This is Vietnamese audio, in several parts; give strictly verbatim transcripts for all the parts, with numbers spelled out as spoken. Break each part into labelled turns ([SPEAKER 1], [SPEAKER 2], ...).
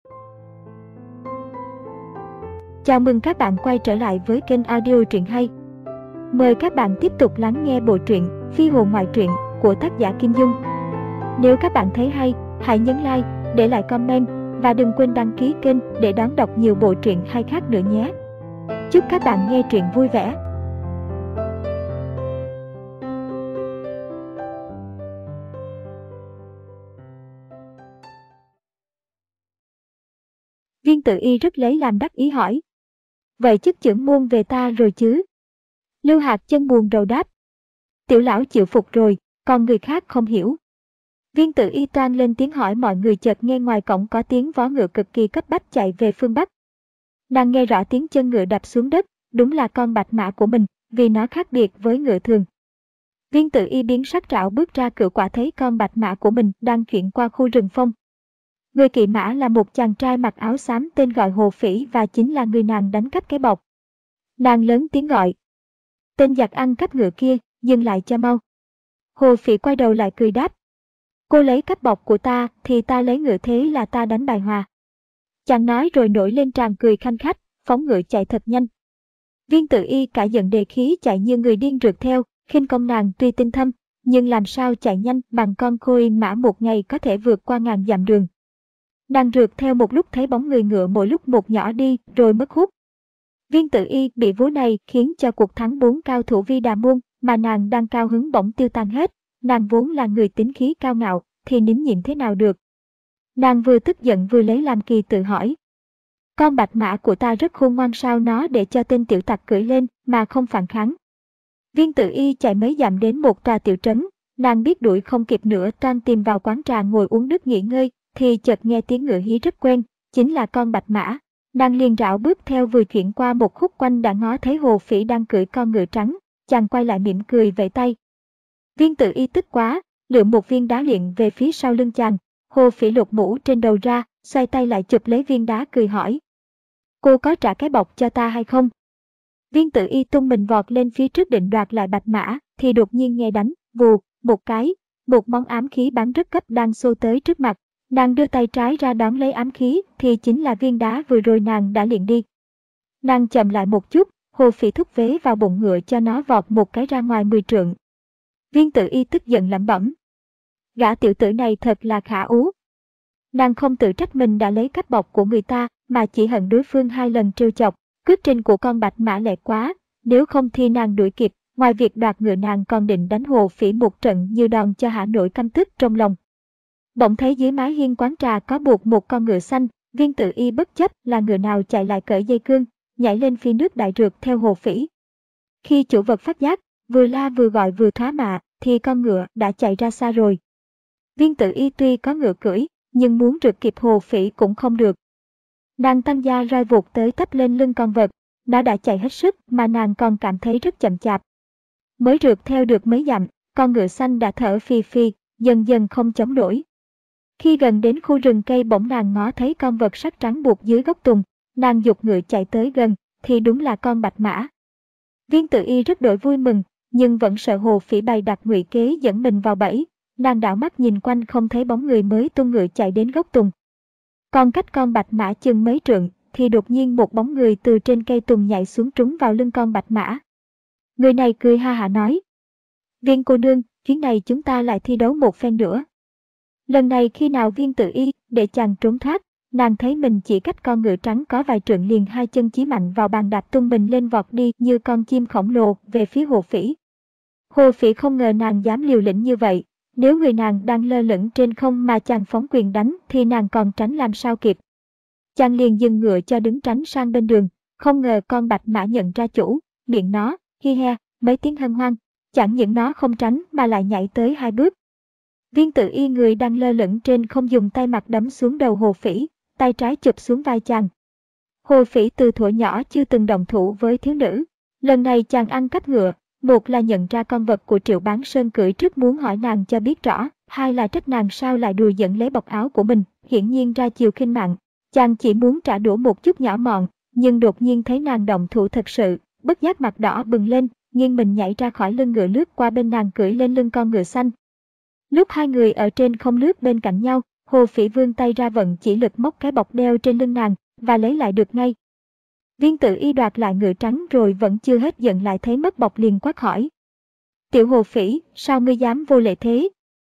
[SPEAKER 1] Chào mừng các bạn quay trở lại với kênh audio truyện hay. Mời các bạn tiếp tục lắng nghe bộ truyện Phi hồn ngoại truyện của tác giả Kim Dung. Nếu các bạn thấy hay, hãy nhấn like, để lại comment và đừng quên đăng ký kênh để đón đọc nhiều bộ truyện hay khác nữa nhé. Chúc các bạn nghe truyện vui vẻ. Viên Tự Y rất lấy làm đắc ý hỏi: Vậy chức trưởng môn về ta rồi chứ? Lưu Hạc chân buồn rầu đáp: Tiểu lão chịu phục rồi, còn người khác không hiểu. Viên Tự Y toan lên tiếng hỏi, mọi người chợt nghe ngoài cổng có tiếng vó ngựa cực kỳ cấp bách chạy về phương Bắc. Nàng nghe rõ tiếng chân ngựa đạp xuống đất, đúng là con bạch mã của mình, vì nó khác biệt với ngựa thường. Viên Tự Y biến sắc rảo bước ra cửa, quả thấy con bạch mã của mình đang chuyển qua khu rừng phong. Người kỵ mã là một chàng trai mặc áo xám tên gọi Hồ Phỉ, và chính là người nàng đánh cắp cái bọc. Nàng lớn tiếng gọi: Tên giặc ăn cắp ngựa kia, dừng lại cho mau. Hồ Phỉ quay đầu lại cười đáp: Cô lấy cắp bọc của ta thì ta lấy ngựa, thế là ta đánh bài hòa. Chàng nói rồi nổi lên tràng cười khanh khách, phóng ngựa chạy thật nhanh. Viên Tự Y cả giận đề khí chạy như người điên rượt theo, khinh công nàng tuy tinh thâm, nhưng làm sao chạy nhanh bằng con khôi mã một ngày có thể vượt qua ngàn dặm đường. Nàng rượt theo một lúc thấy bóng người ngựa mỗi lúc một nhỏ đi rồi mất hút. Viên Tự Y bị vố này khiến cho cuộc thắng bốn cao thủ Vi Đà Môn mà nàng đang cao hứng bỗng tiêu tan hết. Nàng vốn là người tính khí cao ngạo thì nín nhịn thế nào được. Nàng vừa tức giận vừa lấy làm kỳ, tự hỏi: Con bạch mã của ta rất khôn ngoan, sao nó để cho tên tiểu tặc cưỡi lên mà không phản kháng. Viên Tự Y chạy mấy dặm đến một tòa tiểu trấn, nàng biết đuổi không kịp nữa, toan tìm vào quán trà ngồi uống nước nghỉ ngơi, thì chợt nghe tiếng ngựa hí rất quen, chính là con bạch mã. Nàng liền rảo bước theo, vừa chuyển qua một khúc quanh đã ngó thấy Hồ Phỉ đang cưỡi con ngựa trắng, chàng quay lại mỉm cười vẫy tay. Viên Tự Y tức quá, lượm một viên đá liệng về phía sau lưng chàng. Hồ Phỉ lột mũ trên đầu ra, xoay tay lại chụp lấy viên đá, cười hỏi: Cô có trả cái bọc cho ta hay không? Viên Tự Y tung mình vọt lên phía trước định đoạt lại bạch mã, thì đột nhiên nghe đánh vù một cái, một món ám khí bắn rất cấp đang xô tới trước mặt. Nàng đưa tay trái ra đón lấy ám khí thì chính là viên đá vừa rồi nàng đã luyện đi. Nàng chậm lại một chút, Hồ Phỉ thúc vế vào bụng ngựa cho nó vọt một cái ra ngoài mười trượng. Viên Tự Y tức giận lẩm bẩm: Gã tiểu tử này thật là khả ú. Nàng không tự trách mình đã lấy cắp bọc của người ta, mà chỉ hận đối phương hai lần trêu chọc. Cước trình của con bạch mã lẹ quá, nếu không thì nàng đuổi kịp, ngoài việc đoạt ngựa nàng còn định đánh Hồ Phỉ một trận như đòn cho hả nổi căm tức trong lòng. Bỗng thấy dưới mái hiên quán trà có buộc một con ngựa xanh. Viên Tự Y bất chấp là ngựa nào chạy lại cởi dây cương, nhảy lên phi nước đại rượt theo Hồ Phỉ. Khi chủ vật phát giác, vừa la vừa gọi vừa thoá mạ, thì con ngựa đã chạy ra xa rồi. Viên Tự Y tuy có ngựa cưỡi, nhưng muốn rượt kịp Hồ Phỉ cũng không được. Nàng tăng gia roi vụt tới tấp lên lưng con vật, nó đã chạy hết sức mà nàng còn cảm thấy rất chậm chạp. Mới rượt theo được mấy dặm, con ngựa xanh đã thở phì phì, dần dần không chống nổi. Khi gần đến khu rừng cây, bỗng nàng ngó thấy con vật sắt trắng buộc dưới gốc tùng. Nàng giục ngựa chạy tới gần, thì đúng là con bạch mã. Viên Tự Y rất đổi vui mừng, nhưng vẫn sợ Hồ Phỉ bày đặt ngụy kế dẫn mình vào bẫy. Nàng đảo mắt nhìn quanh không thấy bóng người, mới tung ngựa chạy đến gốc tùng. Còn cách con bạch mã chừng mấy trượng, thì đột nhiên một bóng người từ trên cây tùng nhảy xuống trúng vào lưng con bạch mã. Người này cười ha hả nói: Viên cô nương, chuyến này chúng ta lại thi đấu một phen nữa. Lần này khi nào Viên Tự Y để chàng trốn thoát, nàng thấy mình chỉ cách con ngựa trắng có vài trượng, liền hai chân chí mạnh vào bàn đạp tung mình lên, vọt đi như con chim khổng lồ về phía Hồ Phỉ. Hồ Phỉ không ngờ nàng dám liều lĩnh như vậy. Nếu người nàng đang lơ lửng trên không mà chàng phóng quyền đánh thì nàng còn tránh làm sao kịp. Chàng liền dừng ngựa cho đứng tránh sang bên đường. Không ngờ con bạch mã nhận ra chủ, miệng nó hi he mấy tiếng hân hoan. Chẳng những nó không tránh mà lại nhảy tới hai bước. Viên Tự Y người đang lơ lửng trên không dùng tay mặt đấm xuống đầu Hồ Phỉ, tay trái chụp xuống vai chàng. Hồ Phỉ từ thuở nhỏ chưa từng động thủ với thiếu nữ. Lần này chàng ăn cắp ngựa, một là nhận ra con vật của Triệu Bán Sơn cưỡi trước muốn hỏi nàng cho biết rõ, hai là trách nàng sao lại đùa giỡn lấy bọc áo của mình, hiển nhiên ra chiều khinh mạng. Chàng chỉ muốn trả đũa một chút nhỏ mọn, nhưng đột nhiên thấy nàng động thủ thật sự, bất giác mặt đỏ bừng lên, nghiêng mình nhảy ra khỏi lưng ngựa, lướt qua bên nàng, cưỡi lên lưng con ngựa xanh. Lúc hai người ở trên không lướt bên cạnh nhau, Hồ Phỉ vươn tay ra vận chỉ lực móc cái bọc đeo trên lưng nàng, và lấy lại được ngay. Viên Tử Y đoạt lại ngựa trắng rồi vẫn chưa hết giận lại thấy mất bọc liền quát hỏi. Tiểu Hồ Phỉ, sao ngươi dám vô lễ thế?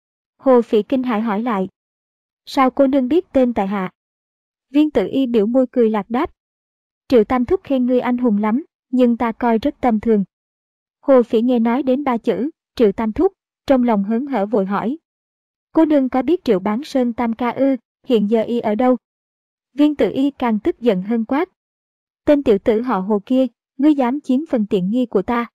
[SPEAKER 1] Hồ Phỉ kinh hãi hỏi lại. Sao cô nương biết tên tại hạ? Viên Tử Y biểu môi cười lạc đáp. Triệu Tam Thúc khen ngươi anh hùng lắm, nhưng ta coi rất tầm thường. Hồ Phỉ nghe nói đến ba chữ, Triệu Tam Thúc, trong lòng hớn hở vội hỏi. Cô nương có biết Triệu Bán Sơn Tam ca ư, hiện giờ y ở đâu? Viên Tử Y càng tức giận hơn quát. Tên tiểu tử họ Hồ kia, ngươi dám chiếm phần tiện nghi của ta.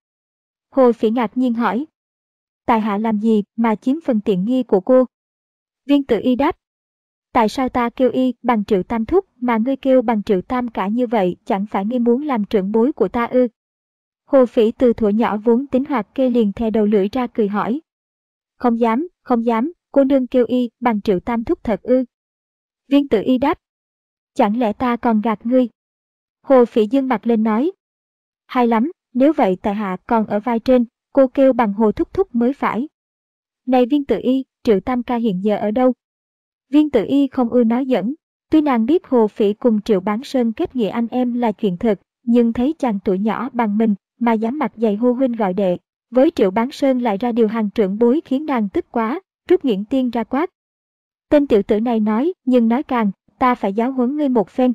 [SPEAKER 1] Hồ Phỉ ngạc nhiên hỏi. Tại hạ làm gì mà chiếm phần tiện nghi của cô? Viên Tử Y đáp. Tại sao ta kêu y bằng Triệu Tam Thúc mà ngươi kêu bằng Triệu Tam cả như vậy, chẳng phải ngươi muốn làm trưởng bối của ta ư? Hồ Phỉ từ thuở nhỏ vốn tính hoạt kê liền thè đầu lưỡi ra cười hỏi. Không dám, không dám, cô nương kêu y bằng Triệu Tam Thúc thật ư? Viên Tử Y đáp. Chẳng lẽ ta còn gạt ngươi? Hồ Phỉ dương mặt lên nói. Hay lắm, nếu vậy tại hạ còn ở vai trên, cô kêu bằng Hồ Thúc Thúc mới phải. Này Viên Tử Y, Triệu Tam ca hiện giờ ở đâu? Viên Tử Y không ưa nói giỡn, tuy nàng biết Hồ Phỉ cùng Triệu Bán Sơn kết nghĩa anh em là chuyện thật, nhưng thấy chàng tuổi nhỏ bằng mình mà dám mặt dày hô huynh gọi đệ, với Triệu Bán Sơn lại ra điều hàng trưởng bối khiến nàng tức quá, rút Nghiễn Tiên ra quát. Tên tiểu tử này nói, nhưng nói càng, ta phải giáo huấn ngươi một phen.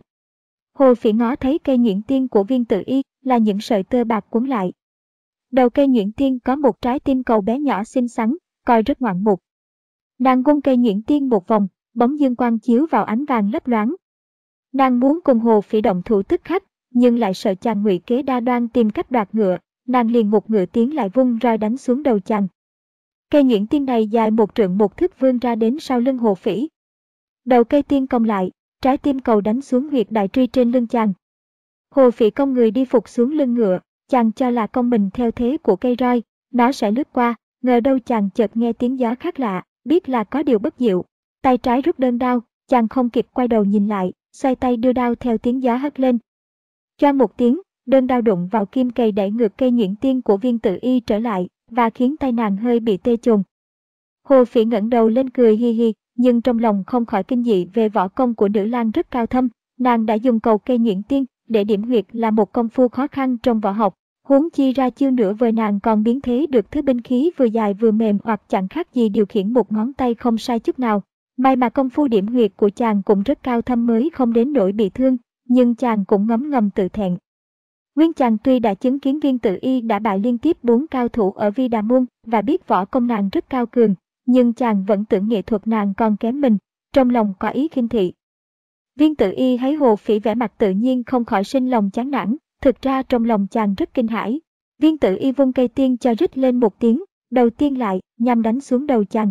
[SPEAKER 1] Hồ Phỉ ngó thấy cây Nghiễn Tiên của Viên Tử Y là những sợi tơ bạc quấn lại. Đầu cây Nghiễn Tiên có một trái tim cầu bé nhỏ xinh xắn, coi rất ngoạn mục. Nàng vung cây Nghiễn Tiên một vòng, bóng dương quang chiếu vào ánh vàng lấp loáng. Nàng muốn cùng Hồ Phỉ động thủ tức khắc, nhưng lại sợ chàng ngụy kế đa đoan tìm cách đoạt ngựa, nàng liền một ngựa tiến lại vung roi đánh xuống đầu chàng. Cây Nghiễn Tiên này dài một trượng một thước vươn ra đến sau lưng Hồ Phỉ. Đầu cây tiên cong lại, trái tim cầu đánh xuống huyệt đại truy trên lưng chàng. Hồ Phỉ cong người đi phục xuống lưng ngựa, chàng cho là cong mình theo thế của cây roi, nó sẽ lướt qua, ngờ đâu chàng chợt nghe tiếng gió khác lạ, biết là có điều bất diệu. Tay trái rút đơn đao, chàng không kịp quay đầu nhìn lại, xoay tay đưa đao theo tiếng gió hất lên. Choang một tiếng, đơn đao đụng vào kim cầy đẩy ngược cây Nghiễn Tiên của Viên Tử Y trở lại, và khiến tay nàng hơi bị tê chồn. Hồ Phỉ ngẩng đầu lên cười hi hi, nhưng trong lòng không khỏi kinh dị về võ công của nữ lang rất cao thâm. Nàng đã dùng cầu cây Nghiễn Tiên để điểm huyệt là một công phu khó khăn trong võ học, huống chi ra chiêu nữa với nàng còn biến thế được thứ binh khí vừa dài vừa mềm hoặc chẳng khác gì điều khiển một ngón tay không sai chút nào. May mà công phu điểm huyệt của chàng cũng rất cao thâm mới không đến nỗi bị thương, nhưng chàng cũng ngấm ngầm tự thẹn. Nguyên chàng tuy đã chứng kiến Viên Tử Y đã bại liên tiếp bốn cao thủ ở Vi Đà Môn và biết võ công nàng rất cao cường, nhưng chàng vẫn tưởng nghệ thuật nàng còn kém mình, trong lòng có ý khinh thị. Viên Tử Y thấy Hồ Phỉ vẻ mặt tự nhiên không khỏi sinh lòng chán nản, thực ra trong lòng chàng rất kinh hãi. Viên Tử Y vung cây tiên cho rít lên một tiếng, đầu tiên lại, nhằm đánh xuống đầu chàng.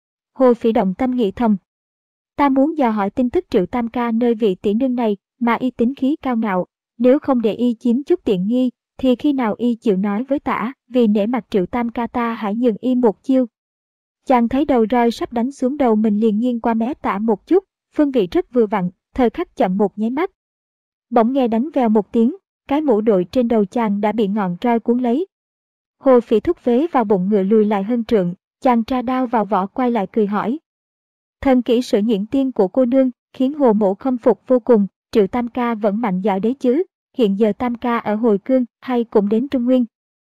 [SPEAKER 1] Hồ Phỉ động tâm nghĩ thầm. Ta muốn dò hỏi tin tức Triệu Tam ca nơi vị tỷ nương này mà y tính khí cao ngạo, nếu không để y chiếm chút tiện nghi, thì khi nào y chịu nói với tả, vì nể mặt Triệu Tam ca ta hãy nhường y một chiêu. Chàng thấy đầu roi sắp đánh xuống đầu mình liền nghiêng qua mé tả một chút, phương vị rất vừa vặn, thời khắc chậm một nháy mắt. Bỗng nghe đánh vèo một tiếng, cái mũ đội trên đầu chàng đã bị ngọn roi cuốn lấy. Hồ Phỉ thúc vế vào bụng ngựa lùi lại hơn trượng, chàng tra đao vào vỏ quay lại cười hỏi. Thần kỹ sử Nghiễn Tiên của cô nương khiến Hồ mỗ khâm phục vô cùng, Triệu Tam ca vẫn mạnh giỏi đấy chứ, hiện giờ Tam ca ở Hồi Cương hay cũng đến Trung Nguyên.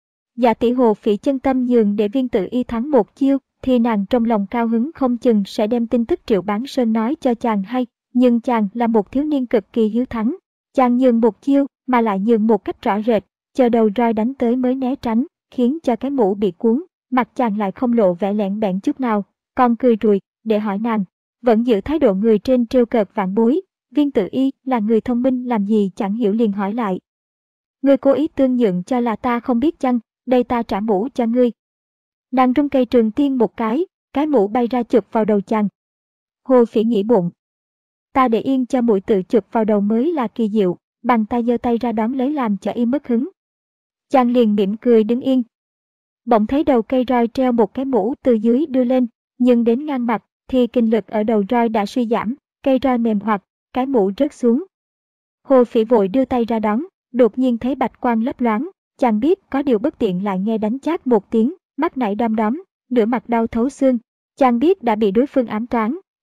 [SPEAKER 1] Dạ tỷ Hồ Phỉ chân tâm nhường để Viên Tử Y thắng một chiêu, thì nàng trong lòng cao hứng không chừng sẽ đem tin tức Triệu Bán Sơn nói cho chàng hay, nhưng chàng là một thiếu niên cực kỳ hiếu thắng. Chàng nhường một chiêu mà lại nhường một cách rõ rệt, chờ đầu roi đánh tới mới né tránh, khiến cho cái mũ bị cuốn, mặt chàng lại không lộ vẻ lẹn bẹn chút nào, còn cười rùi để hỏi nàng, vẫn giữ thái độ người trên trêu cợt vạn bối. Viên Tử Y là người thông minh làm gì chẳng hiểu liền hỏi lại. Ngươi cố ý tương nhượng cho là ta không biết chăng, đây ta trả mũ cho ngươi. Nàng rung cây trường tiên một cái, cái mũ bay ra chụp vào đầu chàng. Hồ Phỉ nghĩ bụng. Ta để yên cho mũi tự chụp vào đầu mới là kỳ diệu, bằng tay giơ tay ra đón lấy làm cho y mất hứng. Chàng liền mỉm cười đứng yên. Bỗng thấy đầu cây roi treo một cái mũ từ dưới đưa lên, nhưng đến ngang mặt thì kinh lực ở đầu roi đã suy giảm, cây roi mềm hoạt, cái mũ rớt xuống. Hồ Phỉ vội đưa tay ra đón, đột nhiên thấy bạch quang lấp loáng, chàng biết có điều bất tiện lại nghe đánh chát một tiếng, mắt nảy đom đóm, nửa mặt đau thấu xương. Chàng biết đã bị đối phương ám toán,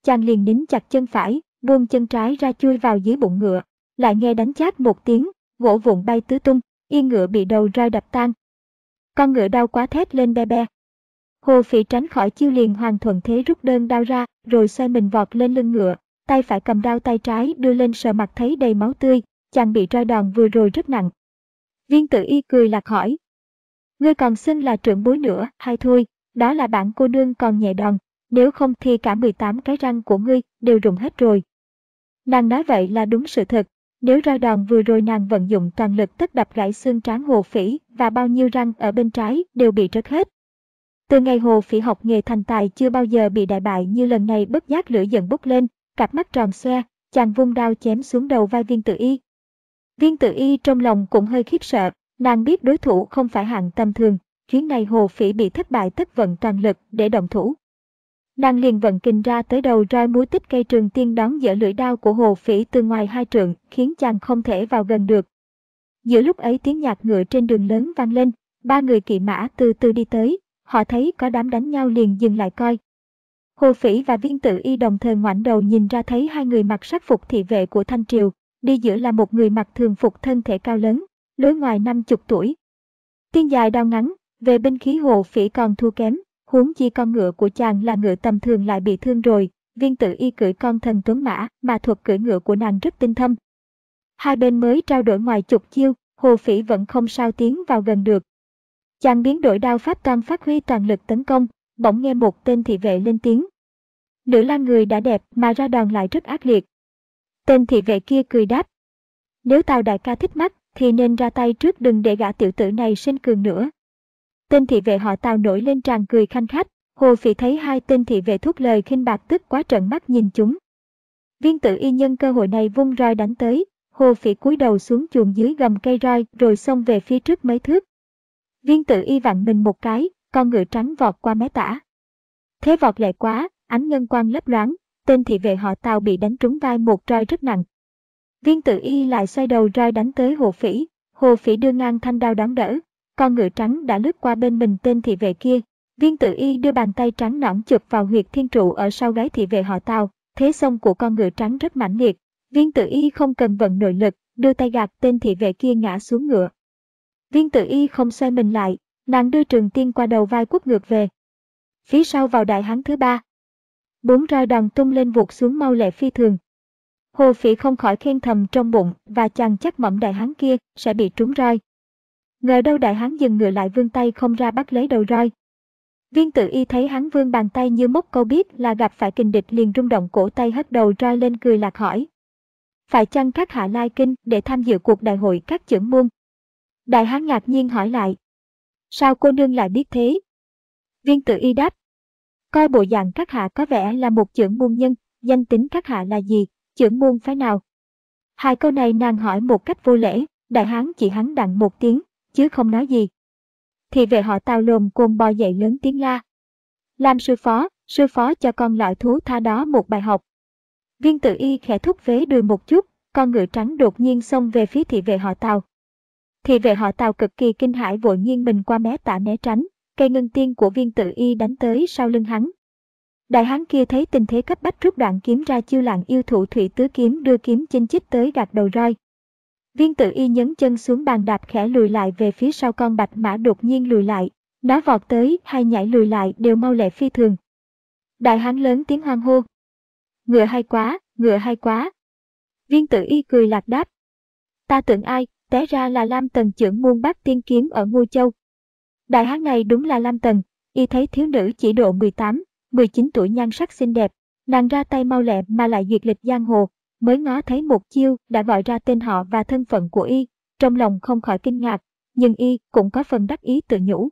[SPEAKER 1] chàng liền nín chặt chân phải, buông chân trái ra chui vào dưới bụng ngựa. Lại nghe đánh chát một tiếng, gỗ vụn bay tứ tung, yên ngựa bị đầu roi đập tan. Con ngựa đau quá thét lên be be. Hồ Phỉ tránh khỏi chiêu liền hoàn thuận thế rút đơn đao ra, rồi xoay mình vọt lên lưng ngựa, tay phải cầm đao tay trái đưa lên sờ mặt thấy đầy máu tươi, chàng bị roi đòn vừa rồi rất nặng. Viên Tử Y cười lạc hỏi: ngươi còn xưng là trưởng bối nữa hay thôi, đó là bản cô nương còn nhẹ đòn, nếu không thì cả mười tám cái răng của ngươi đều rụng hết rồi. Nàng nói vậy là đúng sự thật, nếu roi đòn vừa rồi nàng vận dụng toàn lực tất đập gãy xương trán Hồ Phỉ và bao nhiêu răng ở bên trái đều bị rớt hết. Từ ngày Hồ Phỉ học nghề thành tài chưa bao giờ bị đại bại như lần này, bất giác lửa giận bốc lên, cặp mắt tròn xoe, chàng vung đao chém xuống đầu vai Viên Tử Y. Viên Tử Y trong lòng cũng hơi khiếp sợ, nàng biết đối thủ không phải hạng tầm thường, chuyến này Hồ Phỉ bị thất bại tất vận toàn lực để động thủ. Nàng liền vận kình ra tới đầu roi múa tích cây trường tiên đón dỡ lưỡi đao của Hồ Phỉ từ ngoài hai trượng, khiến chàng không thể vào gần được. Giữa lúc ấy tiếng nhạc ngựa trên đường lớn vang lên, ba người kỵ mã từ từ đi tới, họ thấy có đám đánh nhau liền dừng lại coi. Hồ Phỉ và Viên Tử Y đồng thời ngoảnh đầu nhìn ra thấy hai người mặc sắc phục thị vệ của Thanh Triều, đi giữa là một người mặc thường phục thân thể cao lớn, lối ngoài năm chục tuổi. Tiên dài đao ngắn, về binh khí Hồ Phỉ còn thua kém, huống chi con ngựa của chàng là ngựa tầm thường lại bị thương rồi. Viên Tử Y cưỡi con thần tuấn mã, mà thuật cưỡi ngựa của nàng rất tinh thâm. Hai bên mới trao đổi ngoài chục chiêu, Hồ Phỉ vẫn không sao tiến vào gần được. Chàng biến đổi đao pháp toàn phát huy toàn lực tấn công, bỗng nghe một tên thị vệ lên tiếng: nữ lang người đã đẹp mà ra đòn lại rất ác liệt. Tên thị vệ kia cười đáp: nếu Tào đại ca thích mắt thì nên ra tay trước, đừng để gã tiểu tử này sinh cường nữa. Tên thị vệ họ Tào nổi lên tràn cười khanh khách. Hồ Phỉ thấy hai tên thị vệ thốt lời khinh bạc tức quá trợn mắt nhìn chúng. Viên Tử Y nhân cơ hội này vung roi đánh tới, Hồ Phỉ cúi đầu xuống chuồng dưới gầm cây roi rồi xông về phía trước mấy thước. Viên Tử Y vặn mình một cái, con ngựa trắng vọt qua mé tả. Thế vọt lẹ quá, ánh ngân quang lấp loáng, tên thị vệ họ Tào bị đánh trúng vai một roi rất nặng. Viên Tử Y lại xoay đầu roi đánh tới Hồ Phỉ, Hồ Phỉ đưa ngang thanh đao đón đỡ, con ngựa trắng đã lướt qua bên mình tên thị vệ kia. Viên Tử Y đưa bàn tay trắng nõn chụp vào huyệt thiên trụ ở sau gáy thị vệ họ Tào, thế xông của con ngựa trắng rất mãnh liệt. Viên Tử Y không cần vận nội lực, đưa tay gạt tên thị vệ kia ngã xuống ngựa. Viên Tử Y không xoay mình lại, nàng đưa trường tiên qua đầu vai quất ngược về. Phía sau vào đại hán thứ ba, bốn roi đòn tung lên vụt xuống mau lẹ phi thường. Hồ Phỉ không khỏi khen thầm trong bụng, và chàng chắc mẩm đại hán kia sẽ bị trúng roi. Ngờ đâu đại hán dừng ngựa lại vươn tay không ra bắt lấy đầu roi. Viên Tử Y thấy hắn vươn bàn tay như móc câu biết là gặp phải kình địch, liền rung động cổ tay hất đầu roi lên cười lạc hỏi: phải chăng các hạ lai kinh để tham dự cuộc đại hội các chưởng môn? Đại hán ngạc nhiên hỏi lại: sao cô nương lại biết thế? Viên Tử Y đáp: coi bộ dạng các hạ có vẻ là một chưởng môn nhân, danh tính các hạ là gì, chưởng môn phái nào? Hai câu này nàng hỏi một cách vô lễ, đại hán chỉ hắn đặng một tiếng, chứ không nói gì. Thị vệ họ Tào lồm cồm bò dậy lớn tiếng la: làm sư phó, sư phó cho con loại thú tha đó một bài học. Viên Tử Y khẽ thúc vế đùi một chút, con ngựa trắng đột nhiên xông về phía thị vệ họ Tào. Thị vệ họ Tào cực kỳ kinh hãi vội nghiêng mình qua mé tả né tránh, cây ngân tiên của Viên Tử Y đánh tới sau lưng hắn. Đại hán kia thấy tình thế cấp bách rút đoạn kiếm ra chiêu lạng yêu thụ thủy tứ kiếm, đưa kiếm chinh chích tới gạt đầu roi. Viên Tử Y nhấn chân xuống bàn đạp khẽ lùi lại về phía sau, con bạch mã đột nhiên lùi lại, nó vọt tới hay nhảy lùi lại đều mau lẹ phi thường. Đại hán lớn tiếng hoan hô: ngựa hay quá, ngựa hay quá. Viên Tử Y cười lạc đáp: ta tưởng ai, té ra là Lam Tần chưởng môn Bát Tiên Kiếm ở Ngô Châu. Đại hán này đúng là Lam Tần. Y thấy thiếu nữ chỉ độ mười tám, mười chín tuổi nhan sắc xinh đẹp, nàng ra tay mau lẹ mà lại duyệt lịch giang hồ, mới ngó thấy một chiêu đã gọi ra tên họ và thân phận của Y, trong lòng không khỏi kinh ngạc, nhưng Y cũng có phần đắc ý tự nhủ.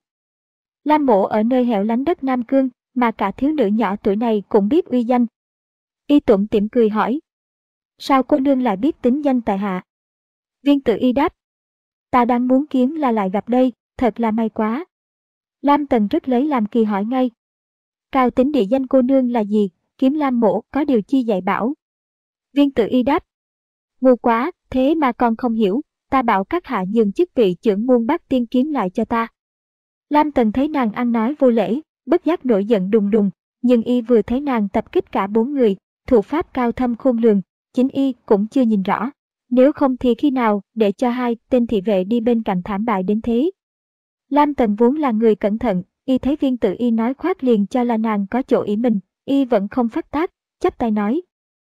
[SPEAKER 1] Lam mộ ở nơi hẻo lánh đất Nam Cương, mà cả thiếu nữ nhỏ tuổi này cũng biết uy danh. Y tủm tỉm cười hỏi: sao cô nương lại biết tính danh tại hạ? Viên Tử Y đáp: ta đang muốn kiếm là lại gặp đây, thật là may quá. Lam Tần rất lấy làm kỳ hỏi ngay: cao tính địa danh cô nương là gì, kiếm Lam mộ có điều chi dạy bảo? Viên Tử Y đáp: ngu quá, thế mà con không hiểu, ta bảo các hạ nhường chức vị chưởng môn Bát Tiên Kiếm lại cho ta. Lam Tần thấy nàng ăn nói vô lễ, bất giác nổi giận đùng đùng, nhưng Y vừa thấy nàng tập kích cả bốn người, thủ pháp cao thâm khôn lường, chính y cũng chưa nhìn rõ. Nếu không thì khi nào để cho hai tên thị vệ đi bên cạnh thảm bại đến thế. Lam Tần vốn là người cẩn thận, y thấy Viên Tử Y nói khoác liền cho là nàng có chỗ ý mình, y vẫn không phát tác, chắp tay nói.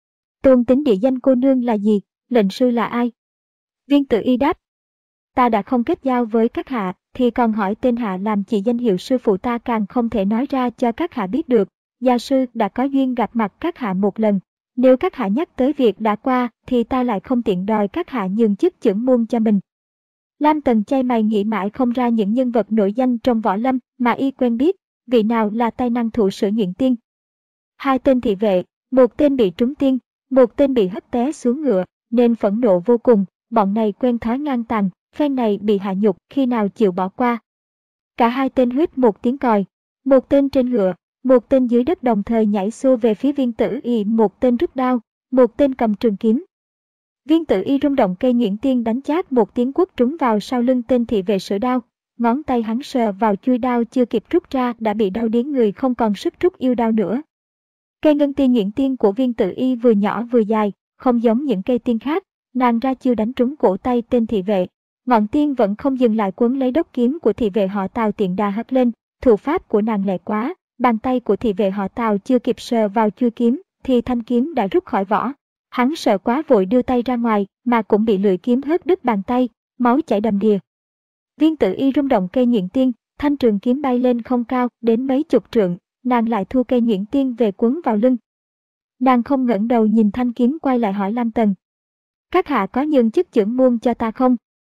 [SPEAKER 1] Tôn tính địa danh cô nương là gì, lệnh sư là ai? Viên Tử Y đáp. Ta đã không kết giao với các hạ, thì còn hỏi tên hạ làm chỉ danh hiệu sư phụ ta càng không thể nói ra cho các hạ biết được. Gia sư đã có duyên gặp mặt các hạ một lần. Nếu các hạ nhắc tới việc đã qua, thì ta lại không tiện đòi các hạ nhường chức chưởng môn cho mình. Lam Tần chay mày nghĩ mãi không ra những nhân vật nổi danh trong võ lâm mà y quen biết, vị nào là tài năng thủ sử nhuyễn tiên. Hai tên thị vệ, một tên bị trúng tiên, một tên bị hất té xuống ngựa, nên phẫn nộ vô cùng, bọn này quen thói ngang tàn, phen này bị hạ nhục khi nào chịu bỏ qua. Cả hai tên huýt một tiếng còi, một tên trên ngựa, một tên dưới đất đồng thời nhảy xô về phía Viên Tử Y, một tên rút đao, một tên cầm trường kiếm. Viên Tử Y rung động cây nhuyễn tiên đánh chát một tiếng quất trúng vào sau lưng tên thị vệ sửa đao, ngón tay hắn sờ vào chui đao chưa kịp rút ra đã bị đau điếng người không còn sức rút yêu đao nữa. Cây ngân tiên nhuyễn tiên của Viên Tử Y vừa nhỏ vừa dài, không giống những cây tiên khác, nàng ra chiêu đánh trúng cổ tay tên thị vệ. Ngọn tiên vẫn không dừng lại quấn lấy đốc kiếm của thị vệ họ Tào tiện đà hất lên, thủ pháp của nàng lẹ quá, bàn tay của thị vệ họ Tào chưa kịp sờ vào chui kiếm, thì thanh kiếm đã rút khỏi vỏ. Hắn sợ quá vội đưa tay ra ngoài, mà cũng bị lưỡi kiếm hớt đứt bàn tay, máu chảy đầm đìa. Viên Tử Y rung động cây nhuyễn tiên, thanh trường kiếm bay lên không cao đến mấy chục trượng, nàng lại thu cây nhuyễn tiên về quấn vào lưng. Nàng không ngẩng đầu nhìn thanh kiếm quay lại hỏi Lam Tần. Các hạ có nhường chức chưởng môn cho ta không?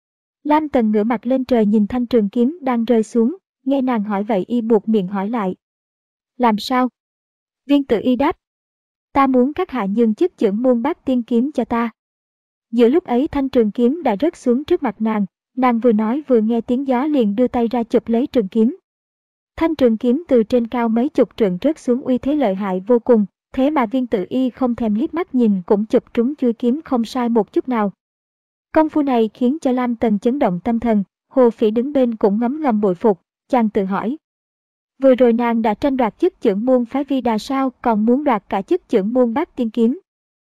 [SPEAKER 1] Lam Tần ngửa mặt lên trời nhìn thanh trường kiếm đang rơi xuống, nghe nàng hỏi vậy y buộc miệng hỏi lại. Làm sao? Viên Tử Y đáp. Ta muốn các hạ nhường chức chưởng môn Bát Tiên kiếm cho ta. Giữa lúc ấy thanh trường kiếm đã rớt xuống trước mặt nàng, nàng vừa nói vừa nghe tiếng gió liền đưa tay ra chụp lấy trường kiếm. Thanh trường kiếm từ trên cao mấy chục trượng rớt xuống uy thế lợi hại vô cùng, thế mà Viên Tử Y không thèm liếc mắt nhìn cũng chụp trúng chui kiếm không sai một chút nào. Công phu này khiến cho Lam Tần chấn động tâm thần, Hồ Phỉ đứng bên cũng ngấm ngầm bội phục, chàng tự hỏi. Vừa rồi nàng đã tranh đoạt chức chưởng môn phái Vi Đà sao còn muốn đoạt cả chức chưởng môn Bát Tiên kiếm.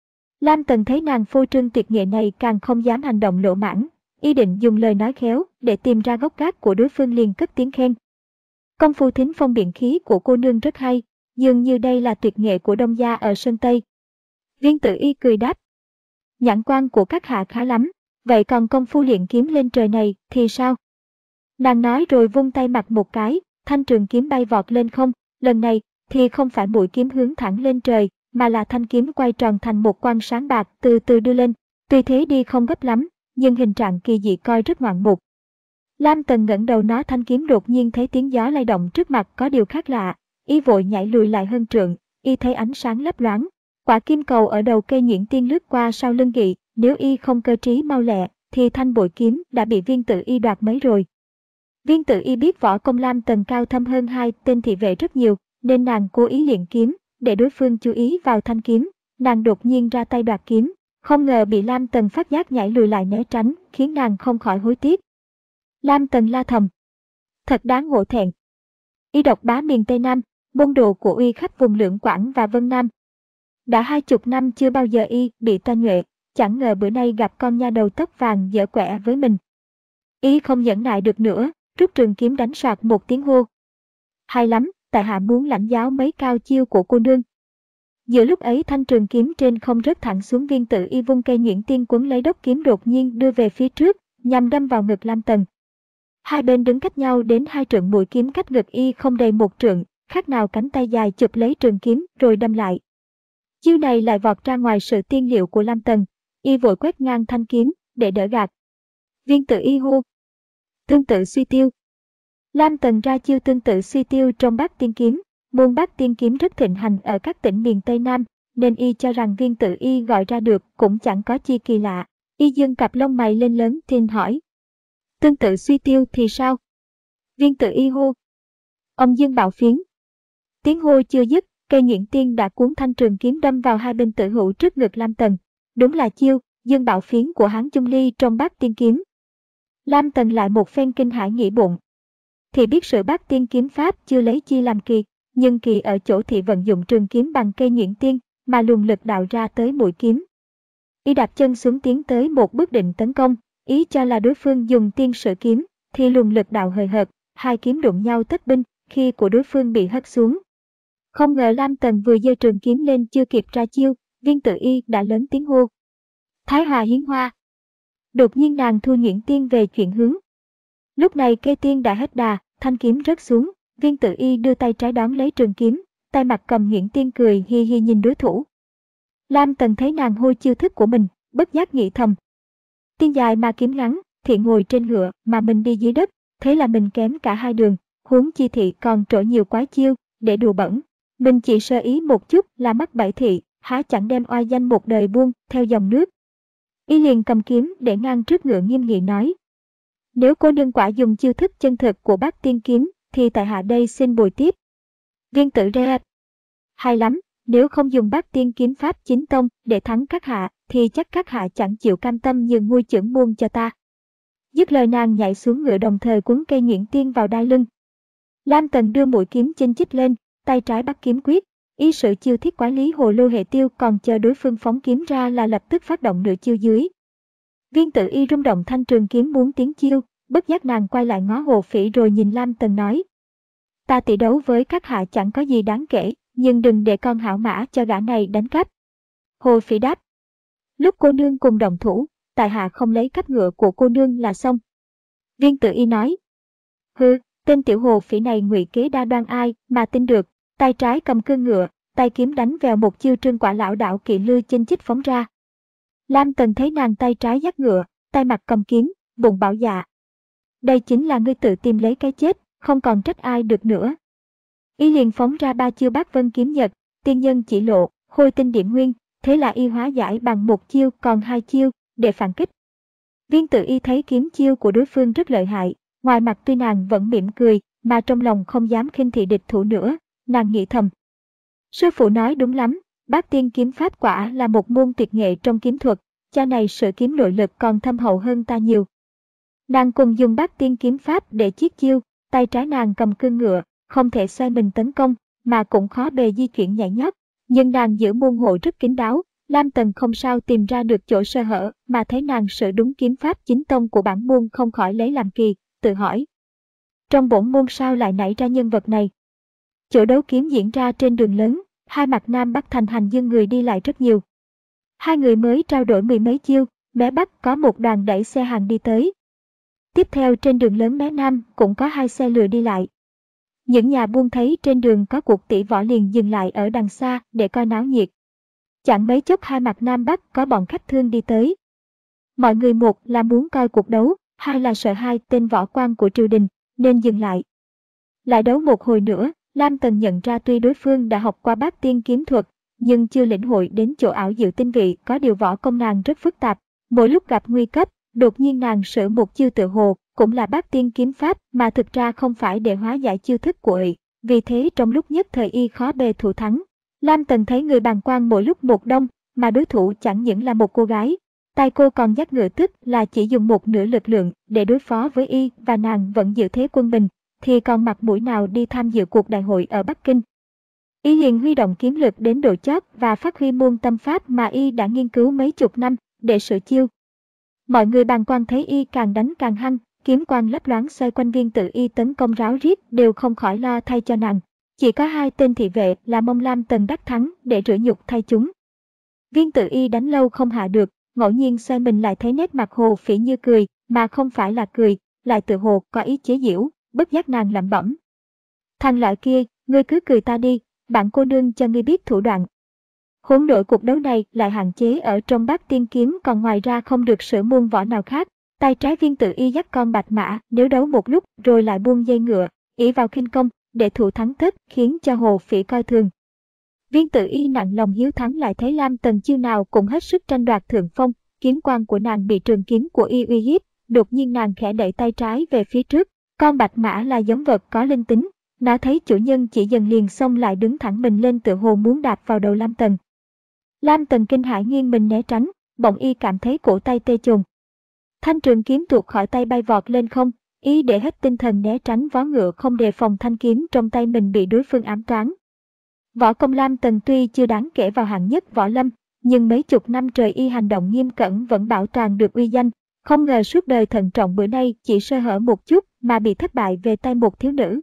[SPEAKER 1] Lam Tần thấy nàng phô trương tuyệt nghệ này càng không dám hành động lỗ mãng, ý định dùng lời nói khéo để tìm ra gốc gác của đối phương liền cất tiếng khen. Công phu thính phong biện khí của cô nương rất hay, dường như đây là tuyệt nghệ của Đông gia ở Sơn Tây. Viên Tử Y cười đáp. Nhãn quan của các hạ khá lắm, vậy còn công phu luyện kiếm lên trời này thì sao? Nàng nói rồi vung tay mặt một cái, thanh trường kiếm bay vọt lên không, lần này thì không phải mũi kiếm hướng thẳng lên trời, mà là thanh kiếm quay tròn thành một quang sáng bạc từ từ đưa lên, tuy thế đi không gấp lắm, nhưng hình trạng kỳ dị coi rất ngoạn mục. Lam Tần ngẩng đầu nói thanh kiếm đột nhiên thấy tiếng gió lay động trước mặt có điều khác lạ, y vội nhảy lùi lại hơn trượng, y thấy ánh sáng lấp loáng, quả kim cầu ở đầu cây nhuyễn tiên lướt qua sau lưng gị, nếu y không cơ trí mau lẹ, thì thanh bội kiếm đã bị Viên Tử Y đoạt mấy rồi. Viên Tử Y biết võ công Lam Tần cao thâm hơn hai tên thị vệ rất nhiều, nên nàng cố ý luyện kiếm, để đối phương chú ý vào thanh kiếm, nàng đột nhiên ra tay đoạt kiếm, không ngờ bị Lam Tần phát giác nhảy lùi lại né tránh, khiến nàng không khỏi hối tiếc. Lam Tần la thầm. Thật đáng ngộ thẹn. Y độc bá miền Tây Nam, môn đồ của uy khắp vùng Lưỡng Quảng và Vân Nam. Đã hai chục năm chưa bao giờ y bị toan nhuệ, chẳng ngờ bữa nay gặp con nha đầu tóc vàng dở quẹ với mình. Y không nhẫn nại được nữa, rút trường kiếm đánh soạt một tiếng hô. Hay lắm, tại hạ muốn lãnh giáo mấy cao chiêu của cô nương. Giữa lúc ấy thanh trường kiếm trên không rớt thẳng xuống. Viên Tử Y vung cây nhuyễn tiên quấn lấy đốc kiếm đột nhiên đưa về phía trước, nhằm đâm vào ngực Lam Tần. Hai bên đứng cách nhau đến hai trượng, mũi kiếm cách ngực y không đầy một trượng, khác nào cánh tay dài chụp lấy trường kiếm rồi đâm lại. Chiêu này lại vọt ra ngoài sự tiên liệu của Lam Tần, y vội quét ngang thanh kiếm để đỡ gạt. Viên Tử Y hô. Tương tự suy tiêu. Lam Tần ra chiêu tương tự suy tiêu trong Bát Tiên kiếm. Môn Bát Tiên kiếm rất thịnh hành ở các tỉnh miền Tây Nam, nên y cho rằng Viên Tử Y gọi ra được cũng chẳng có chi kỳ lạ. Y dương cặp lông mày lên lớn thiên hỏi. Tương tự suy tiêu thì sao? Viên Tử Y hô. Ông dương bạo phiến. Tiếng hô chưa dứt, cây nhuyễn tiên đã cuốn thanh trường kiếm đâm vào hai bên tử hữu trước ngực Lam Tần. Đúng là chiêu dương bạo phiến của Hán Chung Ly trong Bát Tiên kiếm. Lam Tần lại một phen kinh hãi nghĩ bụng. Thì biết sự Bát Tiên kiếm pháp chưa lấy chi làm kỳ, nhưng kỳ ở chỗ thị vận dụng trường kiếm bằng cây nhuyễn tiên, mà luồng lực đạo ra tới mũi kiếm. Y đạp chân xuống tiến tới một bước định tấn công, ý cho là đối phương dùng tiên sử kiếm, thì luồng lực đạo hời hợt, hai kiếm đụng nhau tất binh, khi của đối phương bị hất xuống. Không ngờ Lam Tần vừa giơ trường kiếm lên chưa kịp ra chiêu, Viên Tự Y đã lớn tiếng hô: Thái Hòa hiến hoa. Đột nhiên nàng thu nhuyễn tiên về chuyển hướng. Lúc này cây tiên đã hết đà, thanh kiếm rớt xuống, Viên Tự Y đưa tay trái đón lấy trường kiếm, tay mặt cầm nhuyễn tiên cười hi hi nhìn đối thủ. Lam Tần thấy nàng hô chiêu thức của mình, bất giác nghĩ thầm: tiên dài mà kiếm ngắn, thị ngồi trên ngựa mà mình đi dưới đất, thế là mình kém cả hai đường, huống chi thị còn trổ nhiều quái chiêu, để đùa bẩn. Mình chỉ sơ ý một chút là mắc bẫy thị, há chẳng đem oai danh một đời buông theo dòng nước. Y liền cầm kiếm để ngang trước ngựa nghiêm nghị nói: Nếu cô nương quả dùng chiêu thức chân thực của bát tiên kiếm, thì tại hạ đây xin bồi tiếp. Viên Tử re: Hay lắm, nếu không dùng bát tiên kiếm pháp chính tông để thắng các hạ, thì chắc các hạ chẳng chịu cam tâm nhường ngôi chưởng môn cho ta. Dứt lời nàng nhảy xuống ngựa đồng thời quấn cây nhuyễn tiên vào đai lưng. Lam Tần đưa mũi kiếm chinh chích lên, tay trái bắt kiếm quyết, y sử chiêu thiết quái lý hồ lô hệ tiêu, còn chờ đối phương phóng kiếm ra là lập tức phát động nửa chiêu dưới. Viên Tự Y rung động thanh trường kiếm muốn tiến chiêu, bất giác nàng quay lại ngó Hồ Phỉ rồi nhìn Lam Tần nói: Ta tỷ đấu với các hạ chẳng có gì đáng kể, nhưng đừng để con hảo mã cho gã này đánh cắp. Hồ Phỉ đáp: Lúc cô nương cùng động thủ, tại hạ không lấy cắp ngựa của cô nương là xong. Viên Tự Y nói: Hừ, tên tiểu Hồ Phỉ này ngụy kế đa đoan ai mà tin được. Tay trái cầm cương ngựa, tay kiếm đánh vèo một chiêu trương quả lão đảo kỵ lư chinh chích phóng ra. Lam Tần thấy nàng tay trái dắt ngựa, tay mặt cầm kiếm, bụng bảo dạ: Đây chính là ngươi tự tìm lấy cái chết, không còn trách ai được nữa. Y liền phóng ra ba chiêu bát vân kiếm nhật, tiên nhân chỉ lộ, khôi tinh điểm nguyên, thế là y hóa giải bằng một chiêu còn hai chiêu, để phản kích. Viên Tự Y thấy kiếm chiêu của đối phương rất lợi hại, ngoài mặt tuy nàng vẫn mỉm cười, mà trong lòng không dám khinh thị địch thủ nữa. Nàng nghĩ thầm: Sư phụ nói đúng lắm, bát tiên kiếm pháp quả là một môn tuyệt nghệ trong kiếm thuật, cha này sử kiếm nội lực còn thâm hậu hơn ta nhiều. Nàng cùng dùng bát tiên kiếm pháp để chiết chiêu, tay trái nàng cầm cương ngựa, không thể xoay mình tấn công, mà cũng khó bề di chuyển nhảy nhót, nhưng nàng giữ môn hộ rất kín đáo. Lam Tần không sao tìm ra được chỗ sơ hở, mà thấy nàng sử đúng kiếm pháp chính tông của bản môn không khỏi lấy làm kỳ, tự hỏi: Trong bổn môn sao lại nảy ra nhân vật này? Chỗ đấu kiếm diễn ra trên đường lớn, hai mặt Nam Bắc thành hành dương người đi lại rất nhiều. Hai người mới trao đổi mười mấy chiêu, mé Bắc có một đoàn đẩy xe hàng đi tới. Tiếp theo trên đường lớn mé Nam cũng có hai xe lừa đi lại. Những nhà buôn thấy trên đường có cuộc tỷ võ liền dừng lại ở đằng xa để coi náo nhiệt. Chẳng mấy chốc hai mặt Nam Bắc có bọn khách thương đi tới. Mọi người một là muốn coi cuộc đấu, hai là sợ hai tên võ quan của triều đình, nên dừng lại. Lại đấu một hồi nữa, Lam Tần nhận ra tuy đối phương đã học qua bát tiên kiếm thuật, nhưng chưa lĩnh hội đến chỗ ảo diệu tinh vị, có điều võ công nàng rất phức tạp. Mỗi lúc gặp nguy cấp, đột nhiên nàng sử một chiêu tự hồ, cũng là bát tiên kiếm pháp mà thực ra không phải để hóa giải chiêu thức của y. Vì thế trong lúc nhất thời y khó bề thủ thắng. Lam Tần thấy người bàng quan mỗi lúc một đông, mà đối thủ chẳng những là một cô gái. Tay cô còn dắt ngựa, tức là chỉ dùng một nửa lực lượng để đối phó với y, và nàng vẫn giữ thế quân bình, thì còn mặt mũi nào đi tham dự cuộc đại hội ở Bắc Kinh. Y liền huy động kiếm lực đến độ chót và phát huy môn tâm pháp mà y đã nghiên cứu mấy chục năm để sử chiêu. Mọi người bàng quan thấy y càng đánh càng hăng, kiếm quang lấp loáng xoay quanh Viên Tự Y tấn công ráo riết, đều không khỏi lo thay cho nàng. Chỉ có hai tên thị vệ là mong Lam Tần đắc thắng để rửa nhục thay chúng. Viên Tự Y đánh lâu không hạ được, ngẫu nhiên xoay mình lại thấy nét mặt Hồ Phỉ như cười, mà không phải là cười, lại tự hồ có ý chế giễu, bất giác nàng lẩm bẩm: Thằng lợi kia, ngươi cứ cười ta đi, bản cô nương cho ngươi biết thủ đoạn. Hỗn đội cuộc đấu này lại hạn chế ở trong bát tiên kiếm, còn ngoài ra không được sử môn võ nào khác. Tay trái Viên Tự Y dắt con bạch mã, nếu đấu một lúc rồi lại buông dây ngựa, ỷ vào khinh công để thủ thắng tất, khiến cho Hồ Phỉ coi thường. Viên Tự Y nặng lòng hiếu thắng, lại thấy Lam Tần chiêu nào cũng hết sức tranh đoạt thượng phong, kiếm quang của nàng bị trường kiếm của y uy hiếp, đột nhiên nàng khẽ đẩy tay trái về phía trước. Con bạch mã là giống vật có linh tính, nó thấy chủ nhân chỉ dần liền xông lại đứng thẳng mình lên, tựa hồ muốn đạp vào đầu Lam Tần. Lam Tần kinh hãi nghiêng mình né tránh, bỗng y cảm thấy cổ tay tê chồn. Thanh trường kiếm tuột khỏi tay bay vọt lên không, y để hết tinh thần né tránh vó ngựa, không đề phòng thanh kiếm trong tay mình bị đối phương ám toán. Võ công Lam Tần tuy chưa đáng kể vào hạng nhất võ lâm, nhưng mấy chục năm trời y hành động nghiêm cẩn vẫn bảo toàn được uy danh. Không ngờ suốt đời thận trọng bữa nay chỉ sơ hở một chút mà bị thất bại về tay một thiếu nữ.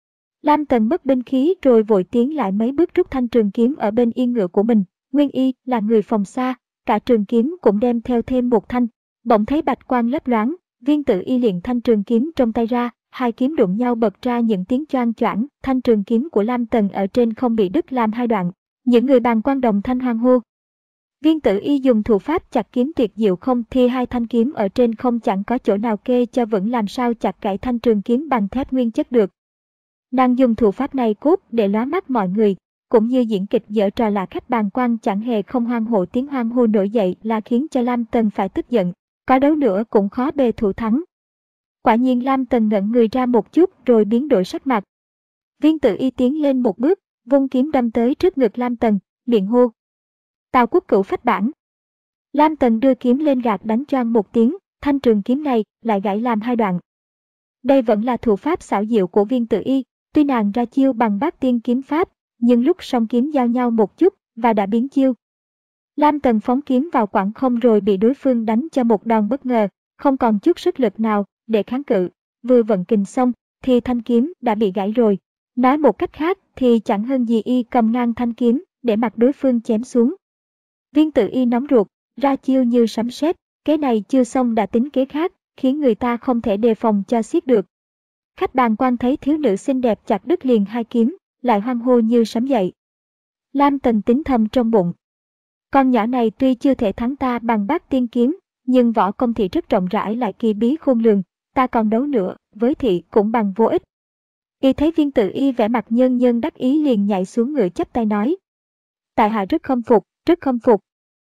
[SPEAKER 1] Lam Tần mất binh khí rồi vội tiến lại mấy bước rút thanh trường kiếm ở bên yên ngựa của mình. Nguyên y là người phòng xa, cả trường kiếm cũng đem theo thêm một thanh. Bỗng thấy bạch quang lấp loáng, Viên Tử Y liền thanh trường kiếm trong tay ra, hai kiếm đụng nhau bật ra những tiếng choang choảng, thanh trường kiếm của Lam Tần ở trên không bị đứt làm hai đoạn. Những người bàn quan đồng thanh hoan hô. Viên Tử Y dùng thủ pháp chặt kiếm tuyệt diệu không thì hai thanh kiếm ở trên không chẳng có chỗ nào kê cho vững, làm sao chặt gãy thanh trường kiếm bằng thép nguyên chất được. Nàng dùng thủ pháp này cốt để lóa mắt mọi người, cũng như diễn kịch giở trò là khách bàn quan chẳng hề không hoan hô, tiếng hoan hô nổi dậy là khiến cho Lam Tần phải tức giận, có đấu nữa cũng khó bề thủ thắng. Quả nhiên Lam Tần ngẩn người ra một chút rồi biến đổi sắc mặt. Viên Tử Y tiến lên một bước, vung kiếm đâm tới trước ngực Lam Tần, miệng hô. Tào Quốc Cửu phách bản. Lam Tần đưa kiếm lên gạt đánh choang một tiếng, thanh trường kiếm này lại gãy làm hai đoạn. Đây vẫn là thủ pháp xảo diệu của Viên Tử Y, tuy nàng ra chiêu bằng bát tiên kiếm pháp, nhưng lúc song kiếm giao nhau một chút và đã biến chiêu. Lam Tần phóng kiếm vào quãng không rồi bị đối phương đánh cho một đòn bất ngờ, không còn chút sức lực nào để kháng cự, vừa vận kình xong thì thanh kiếm đã bị gãy rồi. Nói một cách khác thì chẳng hơn gì y cầm ngang thanh kiếm để mặc đối phương chém xuống. Viên Tử Y nóng ruột, ra chiêu như sấm sét, kế này chưa xong đã tính kế khác, khiến người ta không thể đề phòng cho xiết được. Khách bàn quan thấy thiếu nữ xinh đẹp chặt đứt liền hai kiếm, lại hoan hô như sấm dậy. Lam Tần tính thầm trong bụng. Con nhỏ này tuy chưa thể thắng ta bằng bát tiên kiếm, nhưng võ công thị rất rộng rãi lại kỳ bí khôn lường, ta còn đấu nữa, với thị cũng bằng vô ích. Y thấy Viên Tử Y vẻ mặt nhân nhân đắc ý liền nhảy xuống ngựa chắp tay nói. Tại hạ rất khâm phục, rất khâm phục.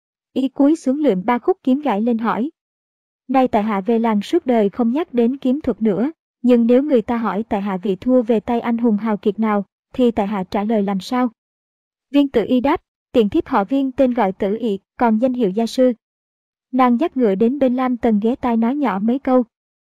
[SPEAKER 1] Y cúi xuống lượm ba khúc kiếm gãy lên hỏi. Nay tại hạ về làng suốt đời không nhắc đến kiếm thuật nữa, nhưng nếu người ta hỏi tại hạ vị thua về tay anh hùng hào kiệt nào, thì tại hạ trả lời làm sao? Viên Tử Y đáp, tiện thiếp họ Viên, tên gọi Tử Y, còn danh hiệu gia sư. Nàng dắt ngựa đến bên Lam Tần ghé tai nói nhỏ mấy câu.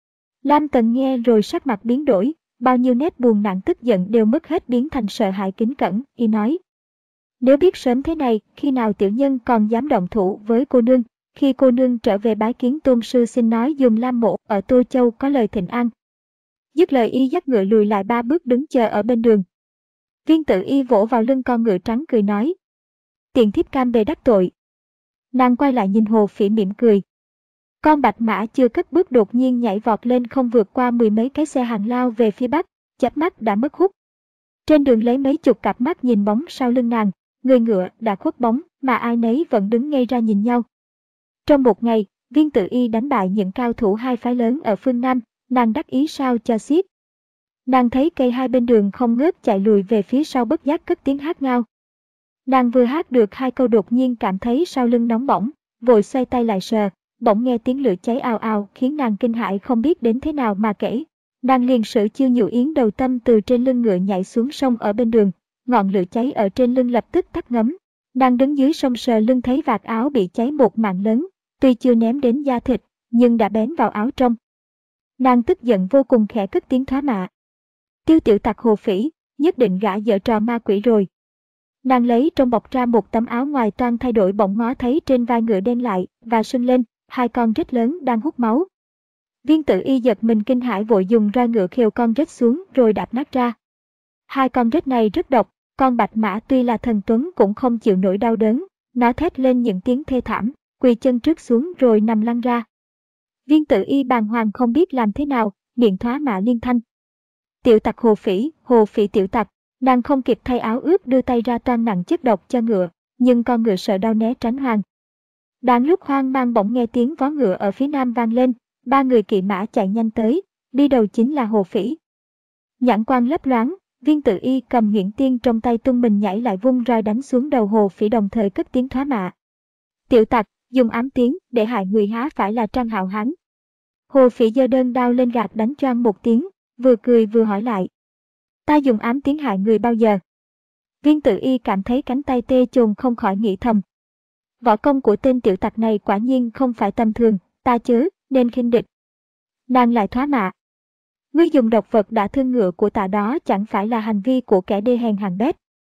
[SPEAKER 1] Lam Tần nghe rồi sắc mặt biến đổi, bao nhiêu nét buồn nặng tức giận đều mất hết biến thành sợ hãi kính cẩn. Y nói, nếu biết sớm thế này, khi nào tiểu nhân còn dám động thủ với cô nương, khi cô nương trở về bái kiến tôn sư xin nói dùng Lam mộ ở Tô Châu có lời thịnh an. Dứt lời y dắt ngựa lùi lại ba bước đứng chờ ở bên đường. Viên Tử Y vỗ vào lưng con ngựa trắng cười nói, tiện thiếp cam bề đắc tội. Nàng quay lại nhìn Hồ Phỉ mỉm cười. Con bạch mã chưa cất bước đột nhiên nhảy vọt lên không vượt qua mười mấy cái xe hàng lao về phía bắc, chớp mắt đã mất hút. Trên đường lấy mấy chục cặp mắt nhìn bóng sau lưng nàng, người ngựa đã khuất bóng mà ai nấy vẫn đứng ngây ra nhìn nhau. Trong một ngày, Viên Tử Y đánh bại những cao thủ hai phái lớn ở phương Nam, nàng đắc ý sao cho xiết. Nàng thấy cây hai bên đường không ngớt chạy lùi về phía sau, bất giác cất tiếng hát ngao. Nàng vừa hát được hai câu đột nhiên cảm thấy sau lưng nóng bỏng, vội xoay tay lại sờ, bỗng nghe tiếng lửa cháy ào ào khiến nàng kinh hãi không biết đến thế nào mà kể. Nàng liền sử chiêu Nhũ Yến Đầu Tâm từ trên lưng ngựa nhảy xuống sông ở bên đường, ngọn lửa cháy ở trên lưng lập tức tắt ngấm. Nàng đứng dưới sông sờ lưng thấy vạt áo bị cháy một mảng lớn, tuy chưa ném đến da thịt, nhưng đã bén vào áo trong. Nàng tức giận vô cùng khẽ cất tiếng thoá mạ. Tiêu tiểu tặc Hồ Phỉ, nhất định gã giở trò ma quỷ rồi. Nàng lấy trong bọc ra một tấm áo ngoài toan thay đổi, bỗng ngó thấy trên vai ngựa đen lại và sưng lên, hai con rết lớn đang hút máu. Viên Tử Y giật mình kinh hãi vội dùng roi ngựa khều con rết xuống rồi đạp nát ra. Hai con rết này rất độc, con bạch mã tuy là thần tuấn cũng không chịu nổi đau đớn, nó thét lên những tiếng thê thảm, quỳ chân trước xuống rồi nằm lăn ra. Viên Tử Y bàng hoàng không biết làm thế nào, miệng thoá mạ liên thanh. Tiểu tặc Hồ Phỉ, Hồ Phỉ tiểu tặc. Nàng không kịp thay áo ướt đưa tay ra toan nặng chất độc cho ngựa, nhưng con ngựa sợ đau né tránh hoàng. Đang lúc hoang mang bỗng nghe tiếng vó ngựa ở phía nam vang lên, ba người kỵ mã chạy nhanh tới, đi đầu chính là Hồ Phỉ. Nhãn quang lấp loáng, Viên Tử Y cầm nhuyễn tiên trong tay tung mình nhảy lại vung roi đánh xuống đầu Hồ Phỉ, đồng thời cất tiếng thoá mạ. Tiểu tặc, dùng ám tiếng để hại người há phải là Trang Hạo Hán. Hồ Phỉ giơ đơn đao lên gạt đánh choang một tiếng, vừa cười vừa hỏi lại. Ta dùng ám tiếng hại người bao giờ? Viên Tử Y cảm thấy cánh tay tê chồn không khỏi nghĩ thầm. Võ công của tên tiểu tặc này quả nhiên không phải tầm thường, ta chớ nên khinh địch. Nàng lại thoá mạ. Ngươi dùng độc vật đã thương ngựa của ta đó chẳng phải là hành vi của kẻ đê hèn hèn bét.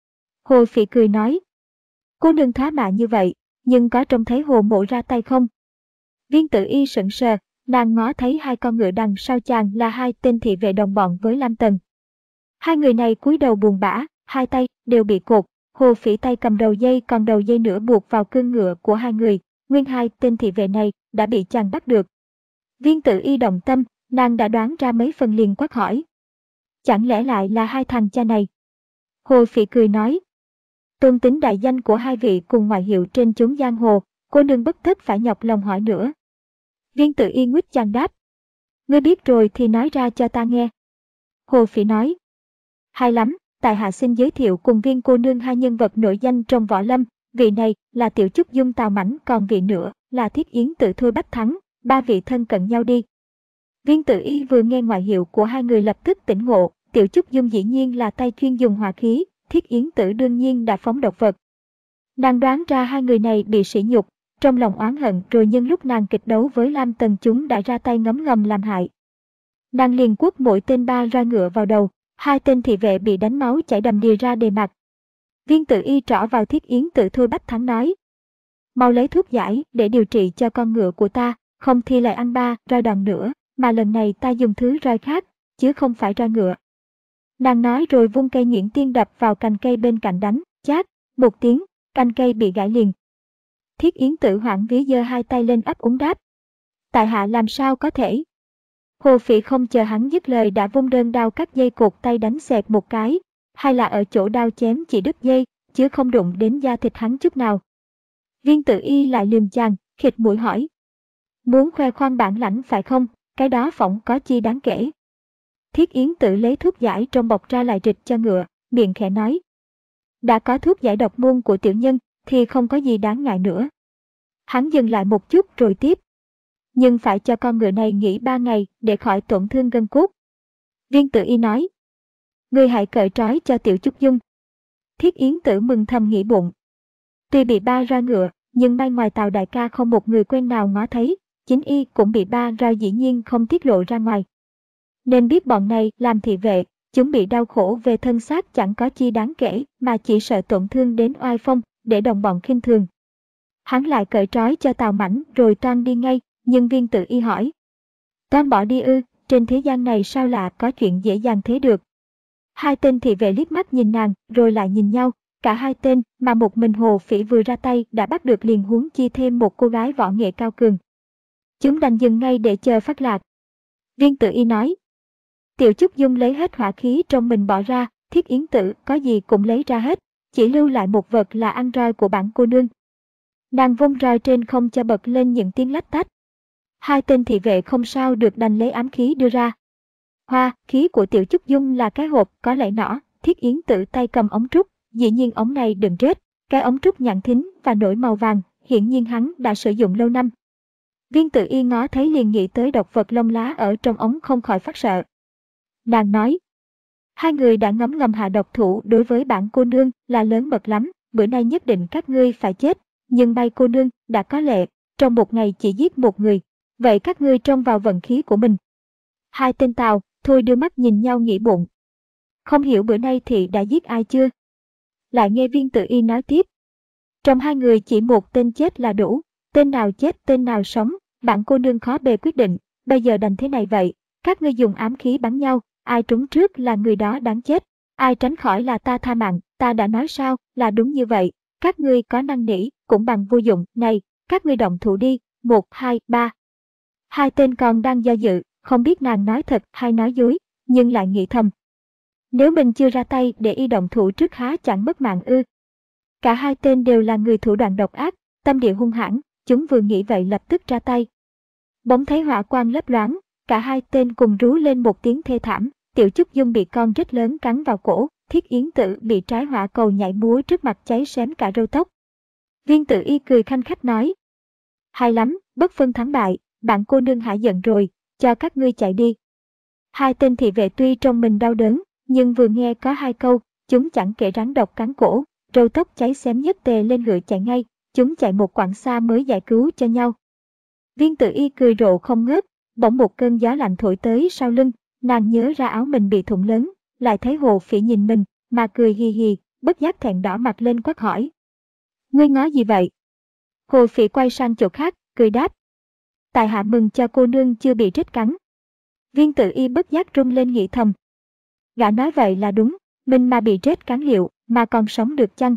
[SPEAKER 1] Hồ Phỉ cười nói. Cô nương thoá mạ như vậy, nhưng có trông thấy Hồ mộ ra tay không? Viên Tử Y sững sờ, nàng ngó thấy hai con ngựa đằng sau chàng là hai tên thị vệ đồng bọn với Lam Tần. Hai người này cúi đầu buồn bã, hai tay đều bị cột, Hồ Phỉ tay cầm đầu dây còn đầu dây nữa buộc vào cương ngựa của hai người, nguyên hai tên thị vệ này đã bị chàng bắt được. Viên Tử Y động tâm, nàng đã đoán ra mấy phần liền quát hỏi. Chẳng lẽ lại là hai thằng cha này? Hồ Phỉ cười nói. Tôn tính đại danh của hai vị cùng ngoại hiệu trên chốn giang hồ, cô nương bất tất phải nhọc lòng hỏi nữa. Viên Tử Y nguyết chàng đáp. Ngươi biết rồi thì nói ra cho ta nghe. Hồ Phỉ nói. Hay lắm, tại hạ xin giới thiệu cùng viên cô nương hai nhân vật nổi danh trong võ lâm, vị này là Tiểu Trúc Dung Tào Mãnh, còn vị nữa là Thiết Yến Tự Thôi Bách Thắng, ba vị thân cận nhau đi. Viên Tử Y vừa nghe ngoại hiệu của hai người lập tức tỉnh ngộ, Tiểu Trúc Dung dĩ nhiên là tay chuyên dùng hỏa khí, Thiết Yến Tử đương nhiên đã phóng độc vật. Nàng đoán ra hai người này bị sỉ nhục, trong lòng oán hận rồi nhân lúc nàng kịch đấu với Lam Tần chúng đã ra tay ngấm ngầm làm hại. Nàng liền quất mỗi tên ba roi ngựa vào đầu, hai tên thị vệ bị đánh máu chảy đầm đìa ra đề mặt. Viên Tử Y trỏ vào Thiết Yến Tự Thôi Bách Thắng nói. Mau lấy thuốc giải để điều trị cho con ngựa của ta, không thì lại ăn ba roi đòn nữa, mà lần này ta dùng thứ roi khác, chứ không phải roi ngựa. Nàng nói rồi vung cây nhuyễn tiên đập vào cành cây bên cạnh đánh, chát, một tiếng, cành cây bị gãy liền. Thiết Yến Tử hoảng vía giơ hai tay lên ấp úng đáp. Tại hạ làm sao có thể? Hồ Phỉ không chờ hắn dứt lời đã vung đơn đao cắt dây cột tay đánh xẹt một cái, hay là ở chỗ đao chém chỉ đứt dây, chứ không đụng đến da thịt hắn chút nào. Viên Tử Y lại lườm chàng, khịt mũi hỏi. Muốn khoe khoang bản lãnh phải không, cái đó phỏng có chi đáng kể. Thiết Yến Tử lấy thuốc giải trong bọc ra lại rịch cho ngựa, miệng khẽ nói. Đã có thuốc giải độc môn của tiểu nhân, thì không có gì đáng ngại nữa. Hắn dừng lại một chút rồi tiếp. Nhưng phải cho con ngựa này nghỉ ba ngày để khỏi tổn thương gân cốt. Viên Tử Y nói. Ngươi hãy cởi trói cho Tiểu Trúc Dung. Thiết Yến Tử mừng thầm nghĩ bụng. Tuy bị ba roi ngựa, nhưng may ngoài Tào đại ca không một người quen nào ngó thấy, chính y cũng bị ba roi dĩ nhiên không tiết lộ ra ngoài. Nên biết bọn này làm thị vệ, chúng bị đau khổ về thân xác chẳng có chi đáng kể mà chỉ sợ tổn thương đến oai phong, để đồng bọn khinh thường. Hắn lại cởi trói cho Tào Mãnh rồi toan đi ngay, nhưng Viên Tử Y hỏi. Toan bỏ đi ư, trên thế gian này sao lạ có chuyện dễ dàng thế được. Hai tên thị vệ liếc mắt nhìn nàng rồi lại nhìn nhau, cả hai tên mà một mình Hồ Phỉ vừa ra tay đã bắt được liền huống chi thêm một cô gái võ nghệ cao cường. Chúng đành dừng ngay để chờ phát lạc. Viên Tử Y nói. Tiểu Trúc Dung lấy hết hỏa khí trong mình bỏ ra, Thiết Yến Tử có gì cũng lấy ra hết, chỉ lưu lại một vật là ăn roi của bản cô nương. Nàng vung roi trên không cho bật lên những tiếng lách tách. Hai tên thị vệ không sao được đành lấy ám khí đưa ra. Hoa, khí của Tiểu Trúc Dung là cái hộp có lẫy nỏ, Thiết Yến Tử tay cầm ống trúc, dĩ nhiên ống này đừng rết, cái ống trúc nhẵn thính và nổi màu vàng, hiển nhiên hắn đã sử dụng lâu năm. Viên Tử Y ngó thấy liền nghĩ tới độc vật lông lá ở trong ống không khỏi phát sợ. Nàng nói, hai người đã ngấm ngầm hạ độc thủ đối với bản cô nương là lớn mật lắm, bữa nay nhất định các ngươi phải chết, nhưng bay cô nương đã có lệ, trong một ngày chỉ giết một người, vậy các ngươi trông vào vận khí của mình. Hai tên Tào thôi đưa mắt nhìn nhau nghĩ bụng. Không hiểu bữa nay thì đã giết ai chưa? Lại nghe Viên Tử Y nói tiếp. Trong hai người chỉ một tên chết là đủ, tên nào chết tên nào sống, bản cô nương khó bề quyết định, bây giờ đành thế này vậy, các ngươi dùng ám khí bắn nhau, ai trúng trước là người đó đáng chết, ai tránh khỏi là ta tha mạng, ta đã nói sao là đúng như vậy, các ngươi có năn nỉ cũng bằng vô dụng, này, các ngươi động thủ đi, một, hai, ba. Hai tên còn đang do dự, không biết nàng nói thật hay nói dối, nhưng lại nghĩ thầm. Nếu mình chưa ra tay để y động thủ trước há chẳng mất mạng ư. Cả hai tên đều là người thủ đoạn độc ác, tâm địa hung hãn, chúng vừa nghĩ vậy lập tức ra tay. Bỗng thấy hỏa quang lấp loáng, cả hai tên cùng rú lên một tiếng thê thảm, Tiểu Trúc Dung bị con rết lớn cắn vào cổ, Thiết Yến Tử bị trái hỏa cầu nhảy múa trước mặt cháy xém cả râu tóc. Viên Tử Y cười khanh khách nói. Hay lắm, bất phân thắng bại, bạn cô nương hả giận rồi, cho các ngươi chạy đi. Hai tên thị vệ tuy trong mình đau đớn, nhưng vừa nghe có hai câu, chúng chẳng kể rắn độc cắn cổ, râu tóc cháy xém nhất tề lên ngựa chạy ngay, chúng chạy một quãng xa mới giải cứu cho nhau. Viên Tử Y cười rộ không ngớt, bỗng một cơn gió lạnh thổi tới sau lưng, nàng nhớ ra áo mình bị thủng lớn, lại thấy Hồ Phỉ nhìn mình, mà cười hì hì, bất giác thẹn đỏ mặt lên quát hỏi. Ngươi ngó gì vậy? Hồ Phỉ quay sang chỗ khác, cười đáp. Tại hạ mừng cho cô nương chưa bị rết cắn. Viên Tử Y bất giác rung lên nghĩ thầm. Gã nói vậy là đúng, mình mà bị rết cắn liệu, mà còn sống được chăng?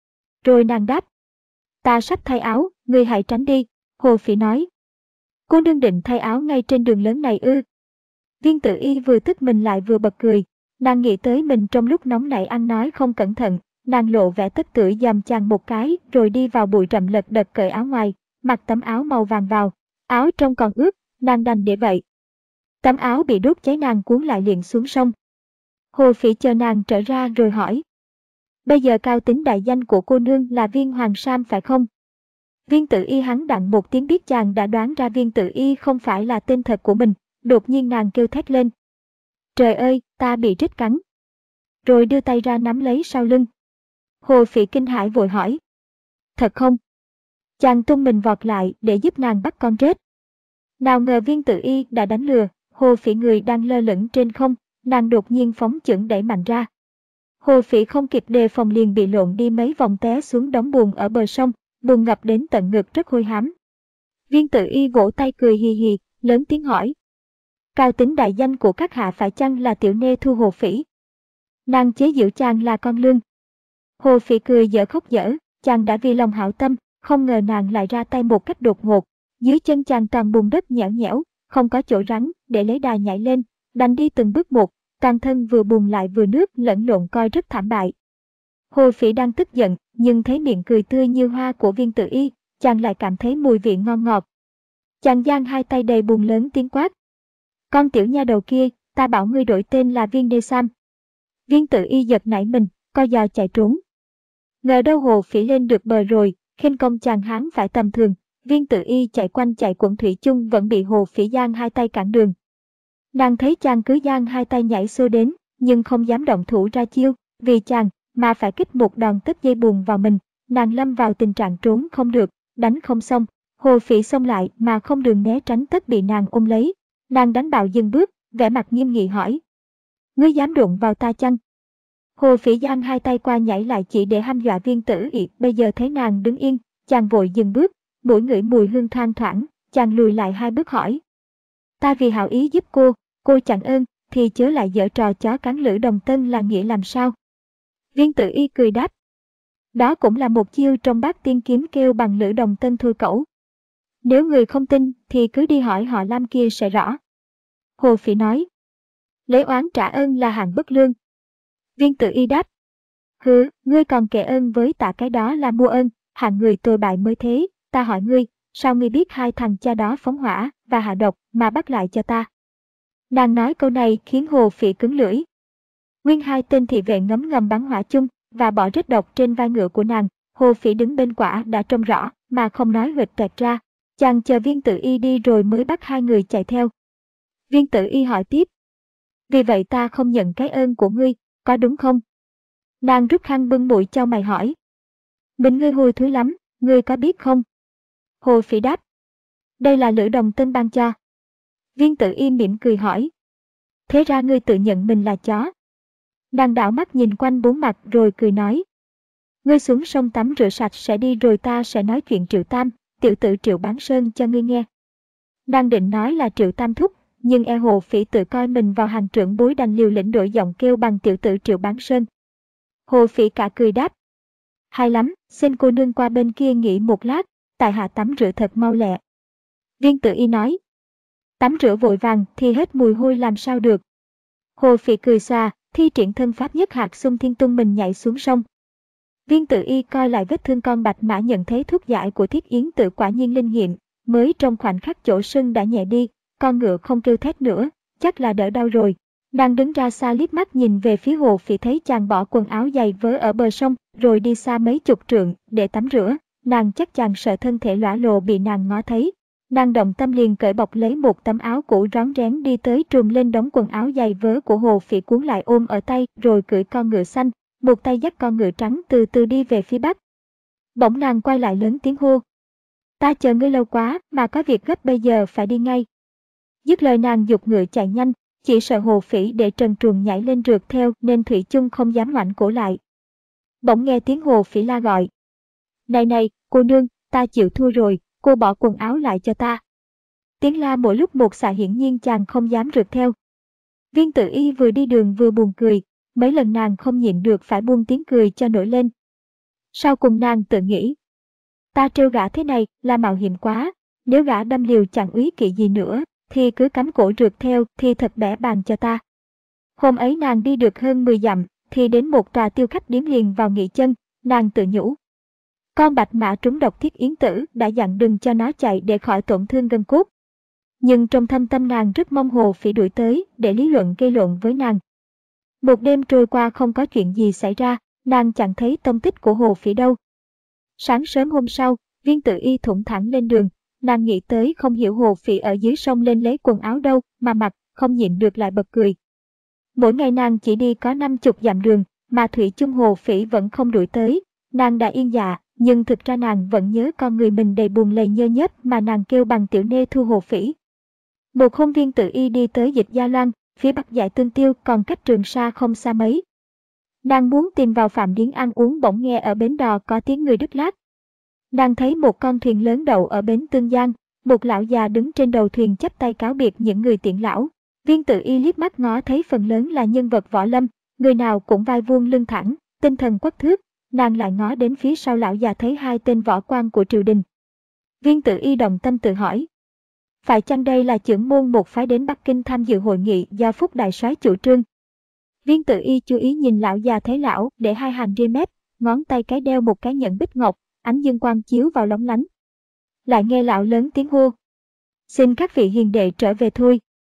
[SPEAKER 1] Rồi nàng đáp. Ta sắp thay áo, ngươi hãy tránh đi, Hồ Phỉ nói. Cô nương định thay áo ngay trên đường lớn này ư? Viên Tử Y vừa tức mình lại vừa bật cười, nàng nghĩ tới mình trong lúc nóng nảy ăn nói không cẩn thận, nàng lộ vẻ tức tưởi giầm chàng một cái rồi đi vào bụi rậm lật đật cởi áo ngoài, mặc tấm áo màu vàng vào, áo trông còn ướt, nàng đành để vậy. Tấm áo bị đốt cháy nàng cuốn lại liền xuống sông. Hồ Phỉ chờ nàng trở ra rồi hỏi. Bây giờ cao tính đại danh của cô nương là Viên Hoàng Sam phải không? Viên Tử Y hắn đặng một tiếng biết chàng đã đoán ra Viên Tử Y không phải là tên thật của mình, đột nhiên nàng kêu thét lên. Trời ơi, ta bị rết cắn. Rồi đưa tay ra nắm lấy sau lưng. Hồ Phỉ kinh hãi vội hỏi. Thật không? Chàng tung mình vọt lại để giúp nàng bắt con rết. Nào ngờ Viên Tử Y đã đánh lừa, Hồ Phỉ người đang lơ lửng trên không, nàng đột nhiên phóng chưởng đẩy mạnh ra. Hồ Phỉ không kịp đề phòng liền bị lộn đi mấy vòng té xuống đống bùn ở bờ sông, bùn ngập đến tận ngực rất hôi hám. Viên Tử Y vỗ tay cười hì hì, lớn tiếng hỏi. Cao tính đại danh của các hạ phải chăng là tiểu nê Thu Hồ Phỉ? Nàng chế giễu chàng là con lương. Hồ Phỉ cười dở khóc dở, chàng đã vì lòng hảo tâm, không ngờ nàng lại ra tay một cách đột ngột. Dưới chân chàng toàn bùn đất nhão nhẽo, không có chỗ rắn để lấy đà nhảy lên, đành đi từng bước một, toàn thân vừa bùn lại vừa nước lẫn lộn coi rất thảm bại. Hồ Phỉ đang tức giận, nhưng thấy miệng cười tươi như hoa của Viên Tử Y, chàng lại cảm thấy mùi vị ngon ngọt. Chàng giang hai tay đầy bùn lớn tiếng quát. Con tiểu nha đầu kia, ta bảo ngươi đổi tên là Viên Đê Sam. Viên Tử Y giật nảy mình, co giò chạy trốn. Ngờ đâu Hồ Phỉ lên được bờ rồi, khinh công chàng hán phải tầm thường, Viên Tử Y chạy quanh chạy quẩn thủy chung vẫn bị Hồ Phỉ giang hai tay cản đường. Nàng thấy chàng cứ giang hai tay nhảy xô đến, nhưng không dám động thủ ra chiêu, vì chàng mà phải kích một đòn tất dây bùn vào mình, nàng lâm vào tình trạng trốn không được, đánh không xong, Hồ Phỉ xông lại mà không đường né tránh tất bị nàng ôm lấy. Nàng đánh bạo dừng bước, vẻ mặt nghiêm nghị hỏi. Ngươi dám đụng vào ta chăng? Hồ Phỉ giang hai tay qua nhảy lại chỉ để hăm dọa Viên Tử Y, bây giờ thấy nàng đứng yên, chàng vội dừng bước, mũi ngửi mùi hương thoang thoảng, chàng lùi lại hai bước hỏi. Ta vì hảo ý giúp cô, cô chẳng ơn, thì chớ lại giở trò chó cắn lữ đồng tân là nghĩa làm sao? Viên Tử Y cười đáp. Đó cũng là một chiêu trong bát tiên kiếm kêu bằng lữ đồng tân thôi cẩu. Nếu người không tin thì cứ đi hỏi họ Lam kia sẽ rõ. Hồ Phỉ nói. Lấy oán trả ơn là hạng bất lương. Viên Tử Y đáp. Hứ, ngươi còn kể ơn với ta cái đó là mua ơn, hạng người tồi bại mới thế, ta hỏi ngươi, sao ngươi biết hai thằng cha đó phóng hỏa và hạ độc mà bắt lại cho ta? Nàng nói câu này khiến Hồ Phỉ cứng lưỡi. Nguyên hai tên thị vệ ngấm ngầm bắn hỏa chung và bỏ rết độc trên vai ngựa của nàng, Hồ Phỉ đứng bên quả đã trông rõ mà không nói huỵch toẹt ra. Chàng chờ Viên Tử Y đi rồi mới bắt hai người chạy theo. Viên Tử Y hỏi tiếp. Vì vậy ta không nhận cái ơn của ngươi, có đúng không? Nàng rút khăn bưng mũi cho mày hỏi. Mình ngươi hôi thối lắm, ngươi có biết không? Hồ Phỉ đáp. Đây là lữ đồng tân ban cho. Viên Tử Y mỉm cười hỏi. Thế ra ngươi tự nhận mình là chó. Nàng đảo mắt nhìn quanh bốn mặt rồi cười nói. Ngươi xuống sông tắm rửa sạch sẽ đi rồi ta sẽ nói chuyện Triệu Tam, tiểu tử Triệu Bán Sơn cho ngươi nghe. Đang định nói là Triệu Tam thúc, nhưng e Hồ Phỉ tự coi mình vào hàng trưởng bối đành liều lĩnh đổi giọng kêu bằng tiểu tử Triệu Bán Sơn. Hồ Phỉ cả cười đáp. Hay lắm, xin cô nương qua bên kia nghỉ một lát, tại hạ tắm rửa thật mau lẹ. Viên Tử Y nói. Tắm rửa vội vàng thì hết mùi hôi làm sao được. Hồ Phỉ cười xòa, thi triển thân pháp nhất hạt xung thiên tung mình nhảy xuống sông. Viên Tử Y coi lại vết thương con bạch mã nhận thấy thuốc giải của Thiết Yến Tự quả nhiên linh nghiệm, mới trong khoảnh khắc chỗ sưng đã nhẹ đi, con ngựa không kêu thét nữa, chắc là đỡ đau rồi. Nàng đứng ra xa liếc mắt nhìn về phía Hồ Phỉ thấy chàng bỏ quần áo giày vớ ở bờ sông, rồi đi xa mấy chục trượng để tắm rửa, nàng chắc chàng sợ thân thể lõa lồ bị nàng ngó thấy. Nàng động tâm liền cởi bọc lấy một tấm áo cũ rón rén đi tới trùm lên đống quần áo giày vớ của Hồ Phỉ cuốn lại ôm ở tay rồi cưỡi con ngựa xanh, một tay dắt con ngựa trắng từ từ đi về phía bắc. Bỗng nàng quay lại lớn tiếng hô. Ta chờ ngươi lâu quá mà có việc gấp bây giờ phải đi ngay. Dứt lời nàng giục ngựa chạy nhanh, chỉ sợ Hồ Phỉ để trần truồng nhảy lên rượt theo nên thủy chung không dám ngoảnh cổ lại. Bỗng nghe tiếng Hồ Phỉ la gọi. Này này, cô nương, ta chịu thua rồi, cô bỏ quần áo lại cho ta. Tiếng la mỗi lúc một xạ, hiển nhiên chàng không dám rượt theo. Viên Tử Y vừa đi đường vừa buồn cười, mấy lần nàng không nhịn được phải buông tiếng cười cho nổi lên. Sau cùng nàng tự nghĩ, ta trêu gã thế này là mạo hiểm quá, nếu gã đâm liều chẳng úy kỵ gì nữa, thì cứ cắm cổ rượt theo thì thật bẽ bàng cho ta. Hôm ấy nàng đi được hơn mười dặm, thì đến một tòa tiêu khách điếm liền vào nghỉ chân, nàng tự nhủ. Con bạch mã trúng độc Thiết Yến Tử đã dặn đừng cho nó chạy để khỏi tổn thương gân cốt. Nhưng trong thâm tâm nàng rất mong Hồ Phỉ đuổi tới để lý luận gây lộn với nàng. Một đêm trôi qua không có chuyện gì xảy ra, nàng chẳng thấy tông tích của Hồ Phỉ đâu. Sáng sớm hôm sau, Viên Tử Y thủng thẳng lên đường, nàng nghĩ tới không hiểu Hồ Phỉ ở dưới sông lên lấy quần áo đâu mà mặc, không nhịn được lại bật cười. Mỗi ngày nàng chỉ đi có năm chục dặm đường, mà thủy chung Hồ Phỉ vẫn không đuổi tới. Nàng đã yên dạ, nhưng thực ra nàng vẫn nhớ con người mình đầy buồn lầy nhơ nhớp mà nàng kêu bằng tiểu nê thu Hồ Phỉ. Một hôm Viên Tử Y đi tới Dịch Gia Loan, phía bắc dải Tương Tiêu còn cách Trường Sa không xa mấy. Nàng muốn tìm vào Phạm Điếm ăn uống, bỗng nghe ở bến đò có tiếng người đứt lát. Nàng thấy một con thuyền lớn đậu ở bến Tương Giang, một lão già đứng trên đầu thuyền chắp tay cáo biệt những người tiễn lão. Viên Tử Y liếc mắt ngó thấy phần lớn là nhân vật võ lâm, người nào cũng vai vuông lưng thẳng, tinh thần quắc thước. Nàng lại ngó đến phía sau lão già thấy hai tên võ quan của triều đình. Viên Tử Y động tâm tự hỏi, phải chăng đây là chưởng môn một phái đến Bắc Kinh tham dự hội nghị do Phúc Đại Soái chủ trương? Viên Tử Y chú ý nhìn lão già, thấy lão để hai hàng ria mép, ngón tay cái đeo một cái nhẫn bích ngọc, ánh dương quang chiếu vào lóng lánh. Lại nghe lão lớn tiếng hô, xin các vị hiền đệ trở về thôi.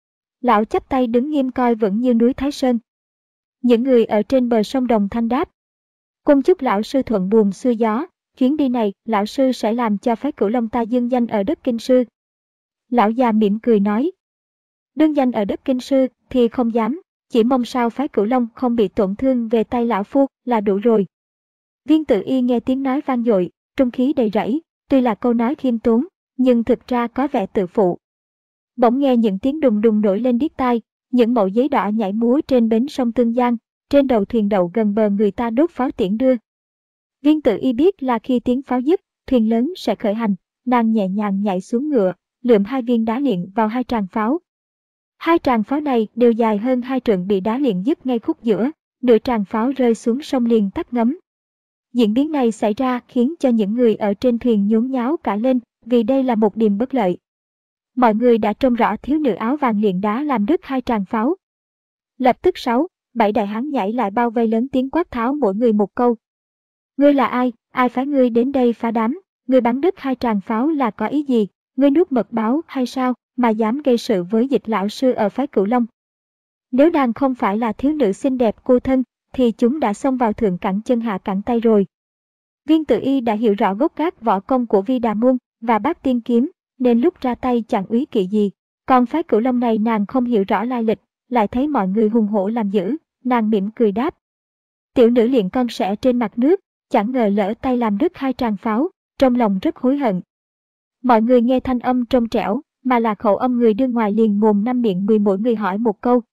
[SPEAKER 1] Lão chắp tay đứng nghiêm coi vững như núi Thái Sơn. Những người ở trên bờ sông đồng thanh đáp, cung chúc lão sư thuận buồm xuôi gió, chuyến đi này lão sư sẽ làm cho phái Cửu Long ta dương danh ở đất Kinh Sư. Lão già mỉm cười nói, đương danh ở đất Kinh Sư thì không dám, chỉ mong sao phái Cửu Long không bị tổn thương về tay lão phu là đủ rồi. Viên Tử Y nghe tiếng nói vang dội, trung khí đầy rẫy, tuy là câu nói khiêm tốn, nhưng thực ra có vẻ tự phụ. Bỗng nghe những tiếng đùng đùng nổi lên điếc tai, những mẩu giấy đỏ nhảy múa trên bến sông Tương Giang, trên đầu thuyền đậu gần bờ người ta đốt pháo tiễn đưa. Viên Tử Y biết là khi tiếng pháo dứt, thuyền lớn sẽ khởi hành, nàng nhẹ nhàng nhảy xuống ngựa, lượm hai viên đá luyện vào hai tràng pháo. Hai tràng pháo này đều dài hơn hai trượng, bị đá luyện dứt ngay khúc giữa, nửa tràng pháo rơi xuống sông liền tắt ngấm. Diễn biến này xảy ra khiến cho những người ở trên thuyền nhốn nháo cả lên, vì đây là một điểm bất lợi. Mọi người đã trông rõ thiếu nữ áo vàng luyện đá làm đứt hai tràng pháo. Lập tức sáu, bảy đại hán nhảy lại bao vây, lớn tiếng quát tháo mỗi người một câu. Ngươi là ai, ai phái ngươi đến đây phá đám, ngươi bắn đứt hai tràng pháo là có ý gì, ngươi nuốt mật báo hay sao mà dám gây sự với Dịch lão sư ở phái Cửu Long? Nếu nàng không phải là thiếu nữ xinh đẹp cô thân, thì chúng đã xông vào thượng cẳng chân hạ cẳng tay rồi. Viên Tử Y đã hiểu rõ gốc gác võ công của Vi Đà Môn và Bát Tiên Kiếm, nên lúc ra tay chẳng úy kỵ gì. Còn phái Cửu Long này nàng không hiểu rõ lai lịch, lại thấy mọi người hùng hổ làm dữ, nàng mỉm cười đáp. Tiểu nữ luyện con sẻ trên mặt nước, chẳng ngờ lỡ tay làm đứt hai tràng pháo, trong lòng rất hối hận. Mọi người nghe thanh âm trong trẻo, mà là khẩu âm người đưa ngoài, liền mồm năm miệng mười mỗi người hỏi một câu.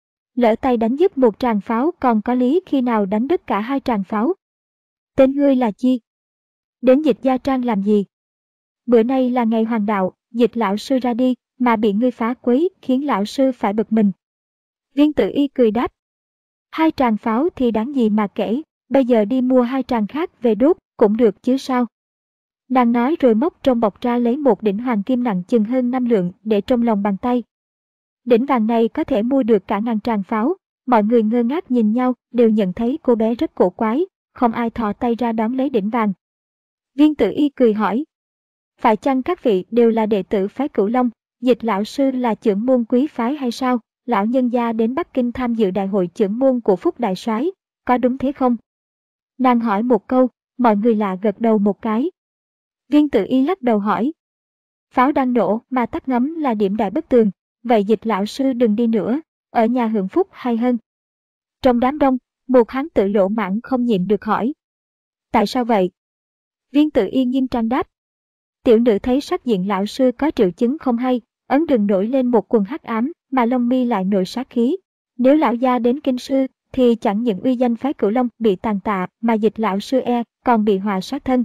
[SPEAKER 1] Lỡ tay đánh dứt một tràng pháo còn có lý khi nào đánh đứt cả hai tràng pháo? Tên ngươi là chi? Đến Dịch Gia Trang làm gì? Bữa nay là ngày hoàng đạo, Dịch lão sư ra đi, mà bị ngươi phá quấy, khiến lão sư phải bực mình. Viên Tử Y cười đáp. Hai tràng pháo thì đáng gì mà kể, bây giờ đi mua hai tràng khác về đốt, cũng được chứ sao? Nàng nói rồi móc trong bọc ra lấy một đỉnh hoàng kim nặng chừng hơn năm lượng để trong lòng bàn tay. Đỉnh vàng này có thể mua được cả ngàn tràng pháo. Mọi người ngơ ngác nhìn nhau, đều nhận thấy cô bé rất cổ quái, không ai thò tay ra đón lấy đỉnh vàng. Viên Tử Y cười hỏi. Phải chăng các vị đều là đệ tử phái Cửu Long, Dịch lão sư là chưởng môn quý phái hay sao? Lão nhân gia đến Bắc Kinh tham dự đại hội chưởng môn của Phúc Đại Soái, có đúng thế không? Nàng hỏi một câu, mọi người lạ gật đầu một cái. Viên Tử Y lắc đầu hỏi. Pháo đang nổ mà tắt ngấm là điểm đại bất tường, vậy Dịch lão sư đừng đi nữa, ở nhà hưởng phúc hay hơn. Trong đám đông, một hán tử lỗ mãng không nhịn được hỏi. Tại sao vậy? Viên Tử Y nghiêm trang đáp. Tiểu nữ thấy sắc diện lão sư có triệu chứng không hay, ấn đường nổi lên một quần hắc ám, mà lông mi lại nổi sát khí. Nếu lão gia đến Kinh Sư thì chẳng những uy danh phái Cửu Long bị tàn tạ mà Dịch lão sư e còn bị họa sát thân.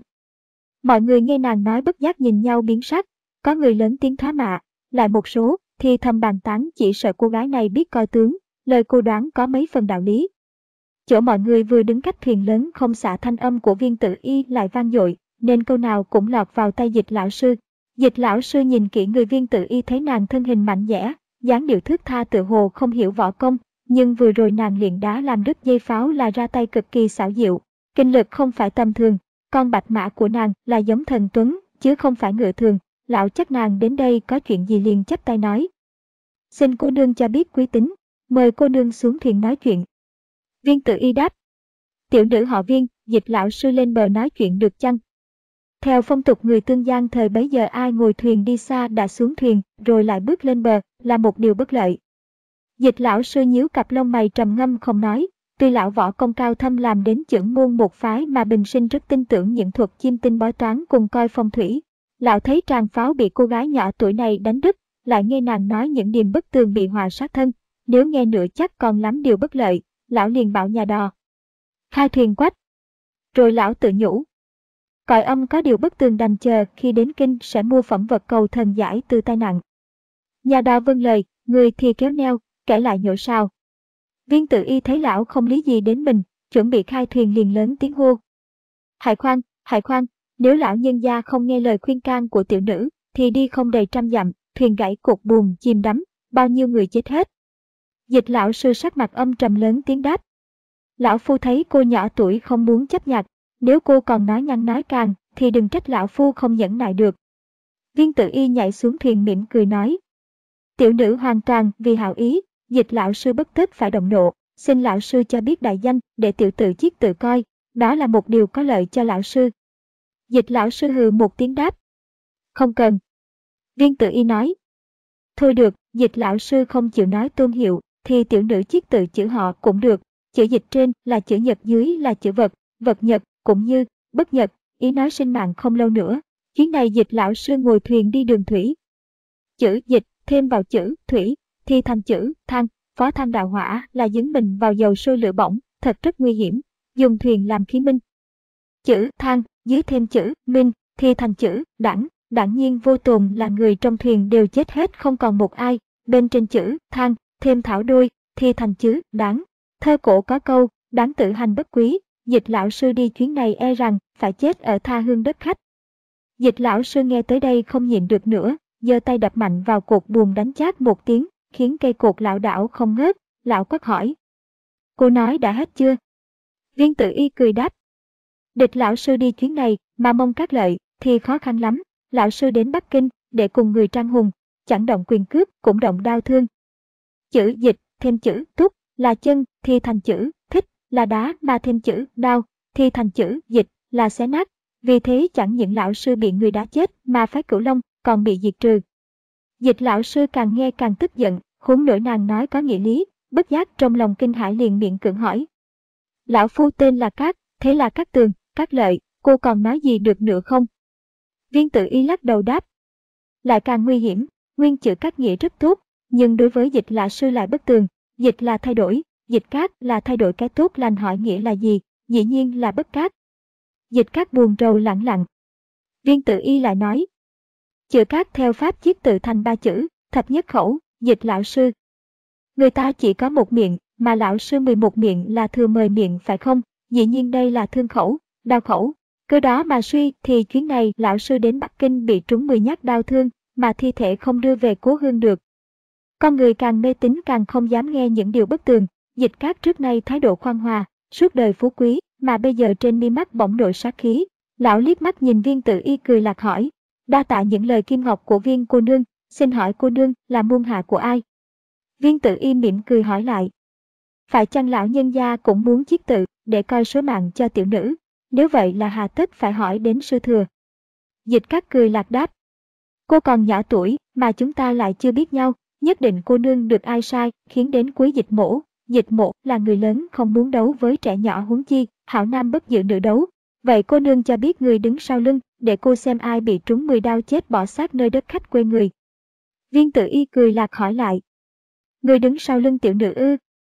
[SPEAKER 1] Mọi người nghe nàng nói bất giác nhìn nhau biến sắc, có người lớn tiếng thoá mạ, lại một số thì thầm bàn tán chỉ sợ cô gái này biết coi tướng, lời cô đoán có mấy phần đạo lý. Chỗ mọi người vừa đứng cách thuyền lớn không xa, thanh âm của Viên Tử Y lại vang dội, nên câu nào cũng lọt vào tay Dịch lão sư. Dịch lão sư nhìn kỹ người Viên Tử Y thấy nàng thân hình mạnh dẻ, dáng điệu thướt tha tự hồ không hiểu võ công, nhưng vừa rồi nàng luyện đá làm đứt dây pháo là ra tay cực kỳ xảo diệu, kinh lực không phải tầm thường, con bạch mã của nàng là giống thần tuấn chứ không phải ngựa thường. Lão chắc nàng đến đây có chuyện gì liền chắp tay nói: xin cô nương cho biết quý tính, mời cô nương xuống thuyền nói chuyện. Viên Tử Y đáp: tiểu nữ họ Viên, Dịch lão sư lên bờ nói chuyện được chăng? Theo phong tục người Tương Giang thời bấy giờ, ai ngồi thuyền đi xa đã xuống thuyền rồi lại bước lên bờ là một điều bất lợi. Dịch lão sư nhíu cặp lông mày trầm ngâm không nói. Tuy lão võ công cao thâm làm đến chưởng môn một phái mà bình sinh rất tin tưởng những thuật chiêm tinh bói toán cùng coi phong thủy. Lão thấy tràng pháo bị cô gái nhỏ tuổi này đánh đứt, lại nghe nàng nói những điềm bất tường bị họa sát thân, nếu nghe nữa chắc còn lắm điều bất lợi. Lão liền bảo nhà đò khai thuyền quách. Rồi lão tự nhủ: cõi âm có điều bất tường, đành chờ khi đến kinh sẽ mua phẩm vật cầu thần giải từ tai nạn. Nhà đò vâng lời, người thì kéo neo, kẻ lại nhổ sào. Viên Tử Y thấy lão không lý gì đến mình, chuẩn bị khai thuyền liền lớn tiếng hô: hãy khoan, hãy khoan, nếu lão nhân gia không nghe lời khuyên can của tiểu nữ thì đi không đầy trăm dặm, thuyền gãy cột buồm chìm đắm, bao nhiêu người chết hết. Dịch lão sư sắc mặt âm trầm lớn tiếng đáp: lão phu thấy cô nhỏ tuổi không muốn chấp nhặt, nếu cô còn nói nhăng nói càng thì đừng trách lão phu không nhẫn nại được. Viên Tử Y nhảy xuống thuyền mỉm cười nói: tiểu nữ hoàn toàn vì hảo ý. Dịch lão sư bất tức phải động nộ, xin lão sư cho biết đại danh để tiểu tự chiết tự coi, đó là một điều có lợi cho lão sư. Dịch lão sư hừ một tiếng đáp: không cần. Viên Tử Y nói: thôi được. Dịch lão sư không chịu nói tôn hiệu thì tiểu nữ chiết tự chữ họ cũng được, chữ dịch trên là chữ nhật, dưới là chữ vật, vật nhật cũng như bất nhật, ý nói sinh mạng không lâu nữa. Chuyến này Dịch lão sư ngồi thuyền đi đường thủy, chữ dịch thêm vào chữ thủy thì thành chữ than, phó than đạo hỏa là dấn mình vào dầu sôi lửa bỏng, thật rất nguy hiểm, dùng thuyền làm khí minh. Chữ than dưới thêm chữ minh thì thành chữ đẳng, đẳng nhiên vô tồn là người trong thuyền đều chết hết không còn một ai, bên trên chữ than thêm thảo đôi thì thành chữ đáng. Thơ cổ có câu đáng tự hành bất quý. Dịch lão sư đi chuyến này e rằng phải chết ở tha hương đất khách. Dịch lão sư nghe tới đây không nhịn được nữa, giơ tay đập mạnh vào cột buồm đánh chát một tiếng, khiến cây cột lảo đảo không ngớt. Lão quát hỏi: cô nói đã hết chưa? Viên Tử Y cười đáp: địch lão sư đi chuyến này mà mong các lợi thì khó khăn lắm. Lão sư đến Bắc Kinh để cùng người Trang Hùng, chẳng động quyền cướp cũng động đao thương. Chữ dịch thêm chữ túc là chân thì thành chữ thích, là đá mà thêm chữ đao thì thành chữ dịch, là xé nát. Vì thế chẳng những lão sư bị người đá chết mà phái Cửu Long còn bị diệt trừ. Dịch lão sư càng nghe càng tức giận, huống nỗi nàng nói có nghĩa lý, bất giác trong lòng kinh hãi liền miệng cưỡng hỏi: lão phu tên là Cát, thế là Cát Tường, Cát Lợi, cô còn nói gì được nữa không? Viên Tử Y lắc đầu đáp: lại càng nguy hiểm. Nguyên chữ Cát nghĩa rất tốt, nhưng đối với Dịch lão sư lại bất tường. Dịch là thay đổi, Dịch Cát là thay đổi cái tốt lành, hỏi nghĩa là gì? Dĩ nhiên là bất cát. Dịch Cát buồn rầu lẳng lặng. Viên Tử Y lại nói: chữ Cát theo pháp chiết tự thành ba chữ, thập nhất khẩu. Dịch lão sư, người ta chỉ có một miệng, mà lão sư mười một miệng là thừa mười miệng phải không? Dĩ nhiên đây là thương khẩu, đao khẩu. Cơ đó mà suy thì chuyến này lão sư đến Bắc Kinh bị trúng mười nhát đao thương, mà thi thể không đưa về cố hương được. Con người càng mê tín càng không dám nghe những điều bất tường. Dịch Cát trước nay thái độ khoan hòa, suốt đời phú quý, mà bây giờ trên mi mắt bỗng nổi sát khí. Lão liếc mắt nhìn Viên Tử Y cười lạc hỏi: đa tạ những lời kim ngọc của Viên cô nương, xin hỏi cô nương là môn hạ của ai? Viên Tử Y mỉm cười hỏi lại: phải chăng lão nhân gia cũng muốn chiết tự để coi số mạng cho tiểu nữ? Nếu vậy là hà tất phải hỏi đến sư thừa? Dịch Cát cười lạc đáp: cô còn nhỏ tuổi mà chúng ta lại chưa biết nhau, nhất định cô nương được ai sai khiến đến cuối Dịch mỗ. Dịch mỗ là người lớn không muốn đấu với trẻ nhỏ, huống chi hảo nam bất dự nữ đấu. Vậy cô nương cho biết người đứng sau lưng để cô xem ai bị trúng mười đao chết bỏ xác nơi đất khách quê người. Viên Tử Y cười lạc hỏi lại: người đứng sau lưng tiểu nữ ư?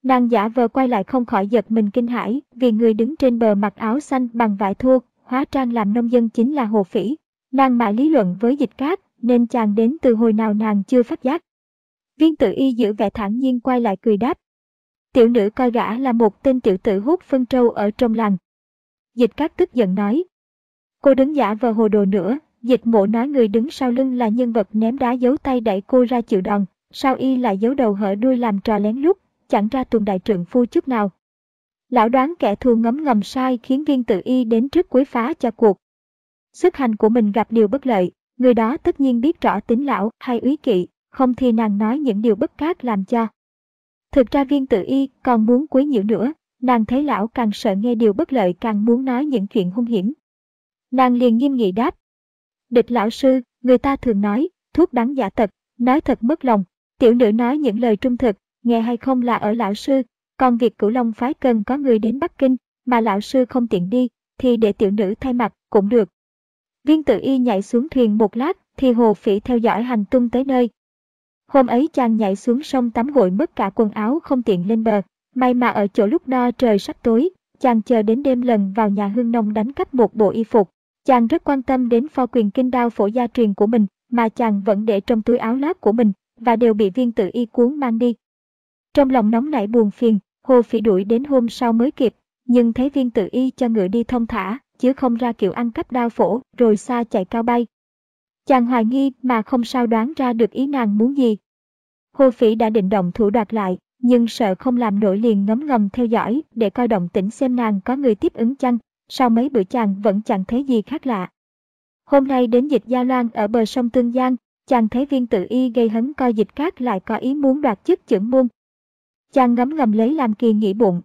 [SPEAKER 1] Nàng giả vờ quay lại không khỏi giật mình kinh hãi, vì người đứng trên bờ mặc áo xanh bằng vải thô, hóa trang làm nông dân chính là Hồ Phỉ. Nàng mãi lý luận với Dịch Cát, nên chàng đến từ hồi nào nàng chưa phát giác. Viên Tử Y giữ vẻ thản nhiên quay lại cười đáp. Tiểu nữ coi gã là một tên tiểu tử hút phân trâu ở trong làng. Dịch Cát tức giận nói. Cô đứng giả vờ hồ đồ nữa, Dịch Mộ nói người đứng sau lưng là nhân vật ném đá giấu tay đẩy cô ra chịu đòn, sao y lại giấu đầu hở đuôi làm trò lén lút, chẳng ra tuần đại trượng phu chút nào. Lão đoán kẻ thù ngấm ngầm sai khiến Viên Tử Y đến trước quấy phá cho cuộc. Xuất hành của mình gặp điều bất lợi, người đó tất nhiên biết rõ tính lão hay úy kỵ, không thì nàng nói những điều bất cát làm cho. Thực ra Viên Tử Y còn muốn quấy nhiễu nữa, nàng thấy lão càng sợ nghe điều bất lợi càng muốn nói những chuyện hung hiểm. Nàng liền nghiêm nghị đáp. Địch lão sư, người ta thường nói, thuốc đắng giả tật, nói thật mất lòng. Tiểu nữ nói những lời trung thực, nghe hay không là ở lão sư, còn việc Cửu Long phái cần có người đến Bắc Kinh, mà lão sư không tiện đi, thì để tiểu nữ thay mặt cũng được. Viên Tử Y nhảy xuống thuyền một lát, thì Hồ Phỉ theo dõi hành tung tới nơi. Hôm ấy chàng nhảy xuống sông tắm gội mất cả quần áo không tiện lên bờ, may mà ở chỗ lúc đó trời sắp tối, chàng chờ đến đêm lần vào nhà Hương Nông đánh cắp một bộ y phục. Chàng rất quan tâm đến pho quyền kinh đao phổ gia truyền của mình, mà chàng vẫn để trong túi áo lót của mình, và đều bị Viên Tử Y cuốn mang đi. Trong lòng nóng nảy buồn phiền, Hồ Phỉ đuổi đến hôm sau mới kịp, nhưng thấy Viên Tử Y cho ngựa đi thông thả, chứ không ra kiểu ăn cắp đao phổ rồi xa chạy cao bay. Chàng hoài nghi mà không sao đoán ra được ý nàng muốn gì. Hồ Phỉ đã định động thủ đoạt lại, nhưng sợ không làm nổi liền ngấm ngầm theo dõi để coi động tĩnh xem nàng có người tiếp ứng chăng. Sau mấy bữa chàng vẫn chẳng thấy gì khác lạ. Hôm nay đến Dịch Gia Loan ở bờ sông Tương Giang, chàng thấy Viên Tử Y gây hấn coi Dịch Cát lại có ý muốn đoạt chức chưởng môn. Chàng ngấm ngầm lấy làm kỳ nghĩ bụng.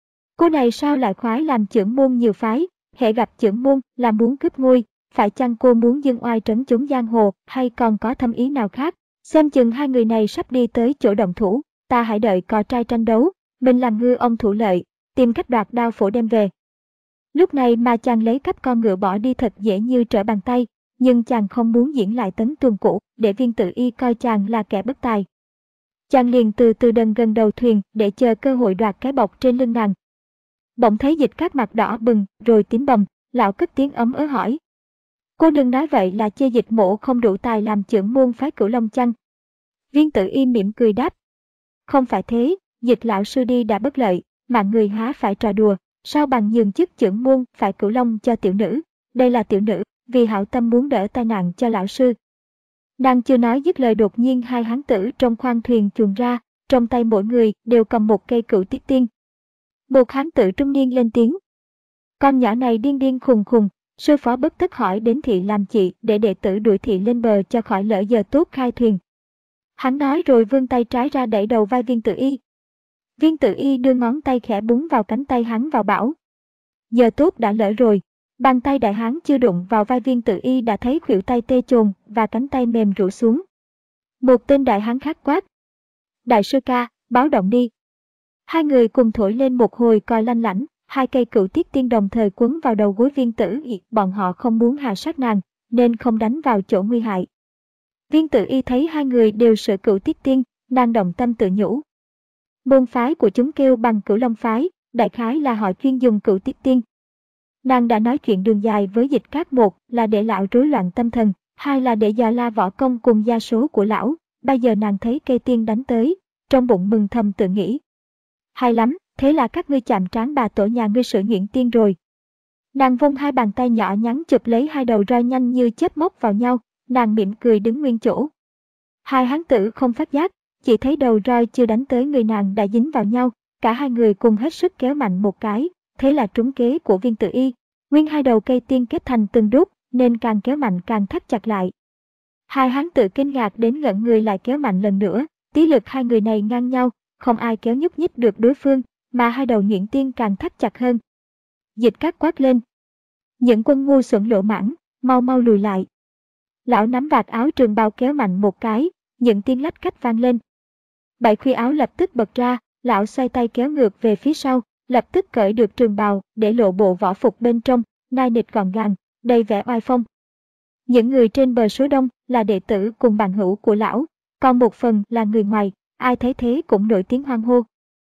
[SPEAKER 1] Cô này sao lại khoái làm chưởng môn nhiều phái, hễ gặp chưởng môn là muốn cướp ngôi, phải chăng cô muốn dâng oai trấn chống giang hồ hay còn có thâm ý nào khác? Xem chừng hai người này sắp đi tới chỗ động thủ, ta hãy đợi cò trai tranh đấu, mình làm ngư ông thủ lợi, tìm cách đoạt đao phổ đem về. Lúc này mà chàng lấy cắp con ngựa bỏ đi thật dễ như trở bàn tay, nhưng chàng không muốn diễn lại tấn tuồng cũ để Viên Tử Y coi chàng là kẻ bất tài. Chàng liền từ từ đần gần đầu thuyền để chờ cơ hội đoạt cái bọc trên lưng nàng. Bỗng thấy Dịch Cát mặt đỏ bừng rồi tím bầm, lão cất tiếng ấm ớ hỏi. Cô đừng nói vậy là chê Dịch Mộ không đủ tài làm chưởng môn phái Cửu Long chăng? Viên Tử Y mỉm cười đáp. Không phải thế, Dịch lão sư đi đã bất lợi, mà người há phải trò đùa. Sao bằng nhường chức chưởng môn phải Cửu Long cho tiểu nữ, đây là tiểu nữ, vì hảo tâm muốn đỡ tai nạn cho lão sư. Nàng chưa nói dứt lời đột nhiên hai hán tử trong khoang thuyền chuồn ra, trong tay mỗi người đều cầm một cây Cửu Tiết Tiên. Một hán tử trung niên lên tiếng. Con nhỏ này điên điên khùng khùng, sư phó bất tất hỏi đến thị làm chị để đệ tử đuổi thị lên bờ cho khỏi lỡ giờ tốt khai thuyền. Hắn nói rồi vươn tay trái ra đẩy đầu vai Viên Tử Y. Viên Tử Y đưa ngón tay khẽ búng vào cánh tay hắn vào bảo. Giờ tốt đã lỡ rồi. Bàn tay đại hán chưa đụng vào vai Viên Tử Y đã thấy khuỷu tay tê chồn và cánh tay mềm rũ xuống. Một tên đại hán khác quát. Đại sư ca, báo động đi. Hai người cùng thổi lên một hồi còi lanh lảnh, hai cây Cửu Tiết Tiên đồng thời quấn vào đầu gối Viên Tử Y. Bọn họ không muốn hạ sát nàng, nên không đánh vào chỗ nguy hại. Viên Tử Y thấy hai người đều sử Cửu Tiết Tiên, nàng động tâm tự nhủ. Môn phái của chúng kêu bằng Cửu Long phái, đại khái là họ chuyên dùng Cửu Tiết Tiên. Nàng đã nói chuyện đường dài với Dịch Cát, một là để lão rối loạn tâm thần, hai là để dò la võ công cùng gia số của lão. Bây giờ nàng thấy cây tiên đánh tới, trong bụng mừng thầm tự nghĩ. Hay lắm, thế là các ngươi chạm trán bà tổ nhà ngươi sử nhuyễn tiên rồi. Nàng vung hai bàn tay nhỏ nhắn chụp lấy hai đầu roi nhanh như chớp móc vào nhau, nàng mỉm cười đứng nguyên chỗ. Hai hán tử không phát giác, chỉ thấy đầu roi chưa đánh tới người nàng đã dính vào nhau, cả hai người cùng hết sức kéo mạnh một cái, thế là trúng kế của Viên Tử Y. Nguyên hai đầu cây tiên kết thành từng đúc, nên càng kéo mạnh càng thắt chặt lại. Hai hán tử kinh ngạc đến ngẩn người lại kéo mạnh lần nữa, tí lực hai người này ngang nhau, không ai kéo nhúc nhích được đối phương, mà hai đầu nhuyễn tiên càng thắt chặt hơn. Dịch Cát quát lên. Những quân ngu xuẩn lỗ mãng, mau mau lùi lại. Lão nắm vạt áo trường bào kéo mạnh một cái, những tiếng lách cách vang lên. Bảy khuy áo lập tức bật ra, lão xoay tay kéo ngược về phía sau, lập tức cởi được trường bào để lộ bộ võ phục bên trong, nai nịt gọn gàng, đầy vẻ oai phong. Những người trên bờ số đông là đệ tử cùng bạn hữu của lão, còn một phần là người ngoài, ai thấy thế cũng nổi tiếng hoan hô.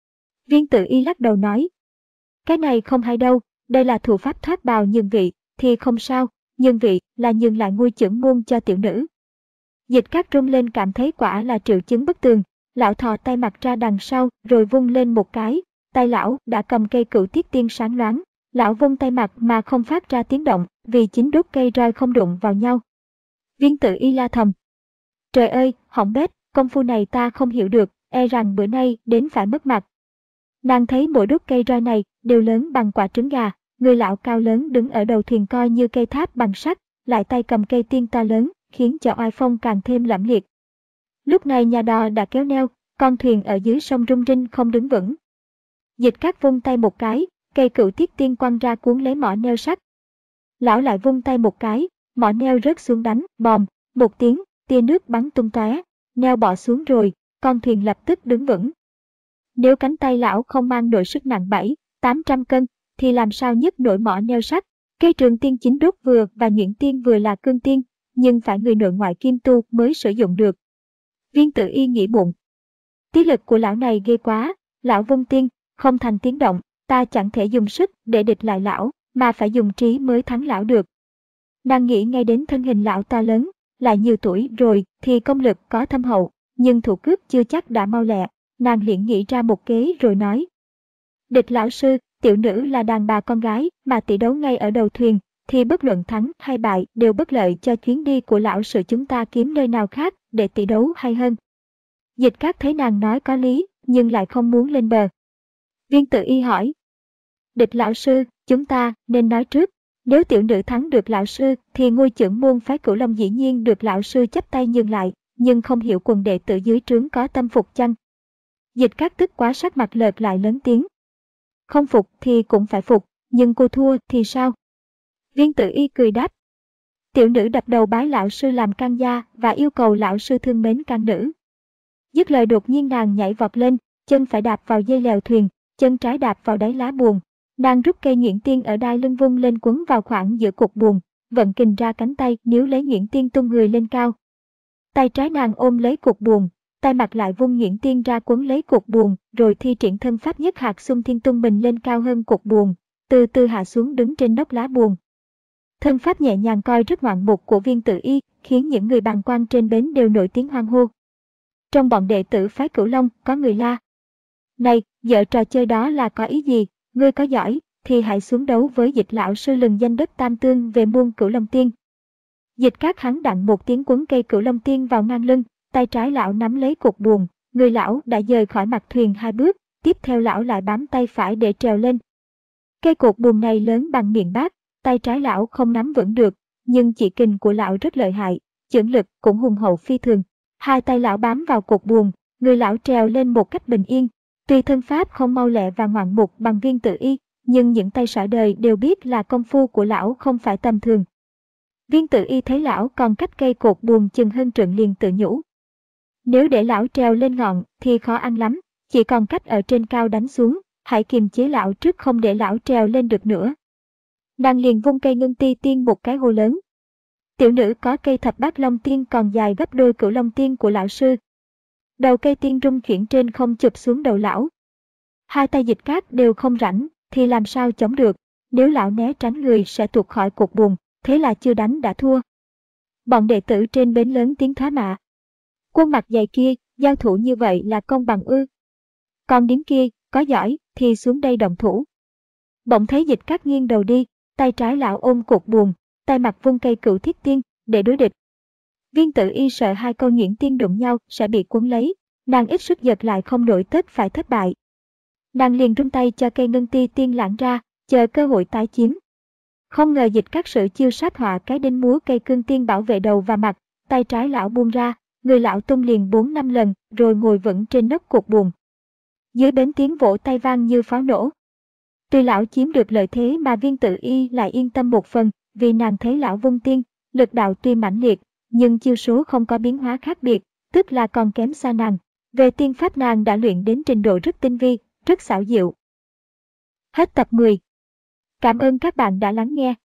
[SPEAKER 1] Viên Tử Y lắc đầu nói. Cái này không hay đâu, đây là thủ pháp thoát bào nhường vị, thì không sao, nhường vị là nhường lại ngôi chưởng môn cho tiểu nữ. Dịch Cát rung lên cảm thấy quả là triệu chứng bất tường, lão thò tay mặt ra đằng sau rồi vung lên một cái, tay lão đã cầm cây Cửu Tiết Tiên sáng loáng. Lão vung tay mặt mà không phát ra tiếng động, vì chính đốt cây roi không đụng vào nhau. Viên Tử Y la thầm. Trời ơi, hỏng bét, công phu này ta không hiểu được, e rằng bữa nay đến phải mất mặt. Nàng thấy mỗi đốt cây roi này đều lớn bằng quả trứng gà, người lão cao lớn đứng ở đầu thuyền coi như cây tháp bằng sắt, lại tay cầm cây tiên to lớn, khiến cho oai phong càng thêm lẫm liệt. Lúc này nhà đò đã kéo neo, con thuyền ở dưới sông rung rinh không đứng vững. Dịch Cát vung tay một cái, cây Cửu Tiết Tiên quăng ra cuốn lấy mỏ neo sắt. Lão lại vung tay một cái, mỏ neo rớt xuống đánh, bòm, một tiếng, tia nước bắn tung tóe, neo bỏ xuống rồi, con thuyền lập tức đứng vững. Nếu cánh tay lão không mang nội sức nặng bảy, tám trăm cân, thì làm sao nhấc nổi mỏ neo sắt? Cây Trường Tiên chính đốt vừa và Nhuyễn Tiên vừa là cương tiên, nhưng phải người nội ngoại kim tu mới sử dụng được. Viên Tử Y nghĩ bụng. Tí lực của lão này ghê quá, lão vung tiên, không thành tiếng động, ta chẳng thể dùng sức để địch lại lão, mà phải dùng trí mới thắng lão được. Nàng nghĩ ngay đến thân hình lão to lớn, lại nhiều tuổi rồi thì công lực có thâm hậu, nhưng thủ cước chưa chắc đã mau lẹ, nàng liền nghĩ ra một kế rồi nói. Địch lão sư, tiểu nữ là đàn bà con gái mà tỷ đấu ngay ở đầu thuyền, thì bất luận thắng hay bại đều bất lợi cho chuyến đi của lão sư, chúng ta kiếm nơi nào khác để tỷ đấu hay hơn. Dịch Cát thấy nàng nói có lý, nhưng lại không muốn lên bờ. Viên Tử Y hỏi. Địch lão sư, chúng ta nên nói trước, nếu tiểu nữ thắng được lão sư thì ngôi chưởng môn phái Cửu Long dĩ nhiên được lão sư chắp tay nhường lại, nhưng không hiểu quần đệ tử dưới trướng có tâm phục chăng? Dịch Cát tức quá sắc mặt lợt lại lớn tiếng. Không phục thì cũng phải phục, nhưng cô thua thì sao? Viên Tử Y cười đáp. Tiểu nữ đập đầu bái lão sư làm can gia và yêu cầu lão sư thương mến can nữ. Dứt lời đột nhiên nàng nhảy vọt lên, chân phải đạp vào dây lèo thuyền, chân trái đạp vào đáy lá buồm. Nàng rút cây Nhuyễn Tiên ở đai lưng vung lên quấn vào khoảng giữa cột buồm, vận kình ra cánh tay níu lấy Nhuyễn Tiên tung người lên cao. Tay trái nàng ôm lấy cột buồm, tay mặt lại vung Nhuyễn Tiên ra quấn lấy cột buồm, rồi thi triển thân pháp nhất hạt xung thiên tung mình lên cao hơn cột buồm, từ từ hạ xuống đứng trên nóc lá buồm. Thân pháp nhẹ nhàng coi rất ngoạn mục của Viên Tử Y, khiến những người bàng quan trên bến đều nổi tiếng hoan hô. Trong bọn đệ tử phái Cửu Long có người la. Này, vợ trò chơi đó là có ý gì? Ngươi có giỏi thì hãy xuống đấu với Dịch lão sư lừng danh đất Tam Tương về môn Cửu Long Tiên. Dịch Cát hắn đặng một tiếng quấn cây Cửu Long Tiên vào ngang lưng, tay trái lão nắm lấy cột buồm, người lão đã dời khỏi mặt thuyền hai bước, tiếp theo lão lại bám tay phải để trèo lên. Cây cột buồm này lớn bằng miệng bát, tay trái lão không nắm vững được, nhưng chỉ kình của lão rất lợi hại, chưởng lực cũng hùng hậu phi thường. Hai tay lão bám vào cột buồm, người lão trèo lên một cách bình yên. Tuy thân pháp không mau lẹ và ngoạn mục bằng Viên Tử Y, nhưng những tay sở đời đều biết là công phu của lão không phải tầm thường. Viên Tử Y thấy lão còn cách cây cột buồm chừng hơn trượng liền tự nhủ. Nếu để lão trèo lên ngọn thì khó ăn lắm, chỉ còn cách ở trên cao đánh xuống, hãy kiềm chế lão trước không để lão trèo lên được nữa. Nàng liền vung cây Ngân Ti Tiên một cái hô lớn. Tiểu nữ có cây Thập Bát Long Tiên còn dài gấp đôi Cửu Long Tiên của lão sư. Đầu cây tiên rung chuyển trên không chụp xuống đầu lão. Hai tay Dịch Cát đều không rảnh, thì làm sao chống được, nếu lão né tránh người sẽ tuột khỏi cột buồm, thế là chưa đánh đã thua. Bọn đệ tử trên bến lớn tiếng thoá mạ. Quân mặt dày kia, giao thủ như vậy là công bằng ư? Con điếm kia, có giỏi thì xuống đây động thủ. Bỗng thấy Dịch Cát nghiêng đầu đi, tay trái lão ôm cột buồm, tay mặt vung cây Cửu Thiết Tiên để đối địch. Viên Tử Y sợ hai câu Nhuyễn Tiên đụng nhau sẽ bị cuốn lấy, nàng ít sức giật lại không nổi tất phải thất bại. Nàng liền rung tay cho cây Ngân Ti Tiên lãng ra, chờ cơ hội tái chiếm. Không ngờ Dịch Cát sự chiêu sát họa cái đinh múa cây Cương Tiên bảo vệ đầu và mặt, tay trái lão buông ra, người lão tung liền bốn năm lần rồi ngồi vững trên nóc cột buồm. Dưới bến tiếng vỗ tay vang như pháo nổ. Tuy lão chiếm được lợi thế mà Viên Tử Y lại yên tâm một phần, vì nàng thấy lão vung tiên, lực đạo tuy mãnh liệt, nhưng chiêu số không có biến hóa khác biệt, tức là còn kém xa nàng. Về tiên pháp nàng đã luyện đến trình độ rất tinh vi, rất xảo diệu. Hết tập mười. Cảm ơn các bạn đã lắng nghe.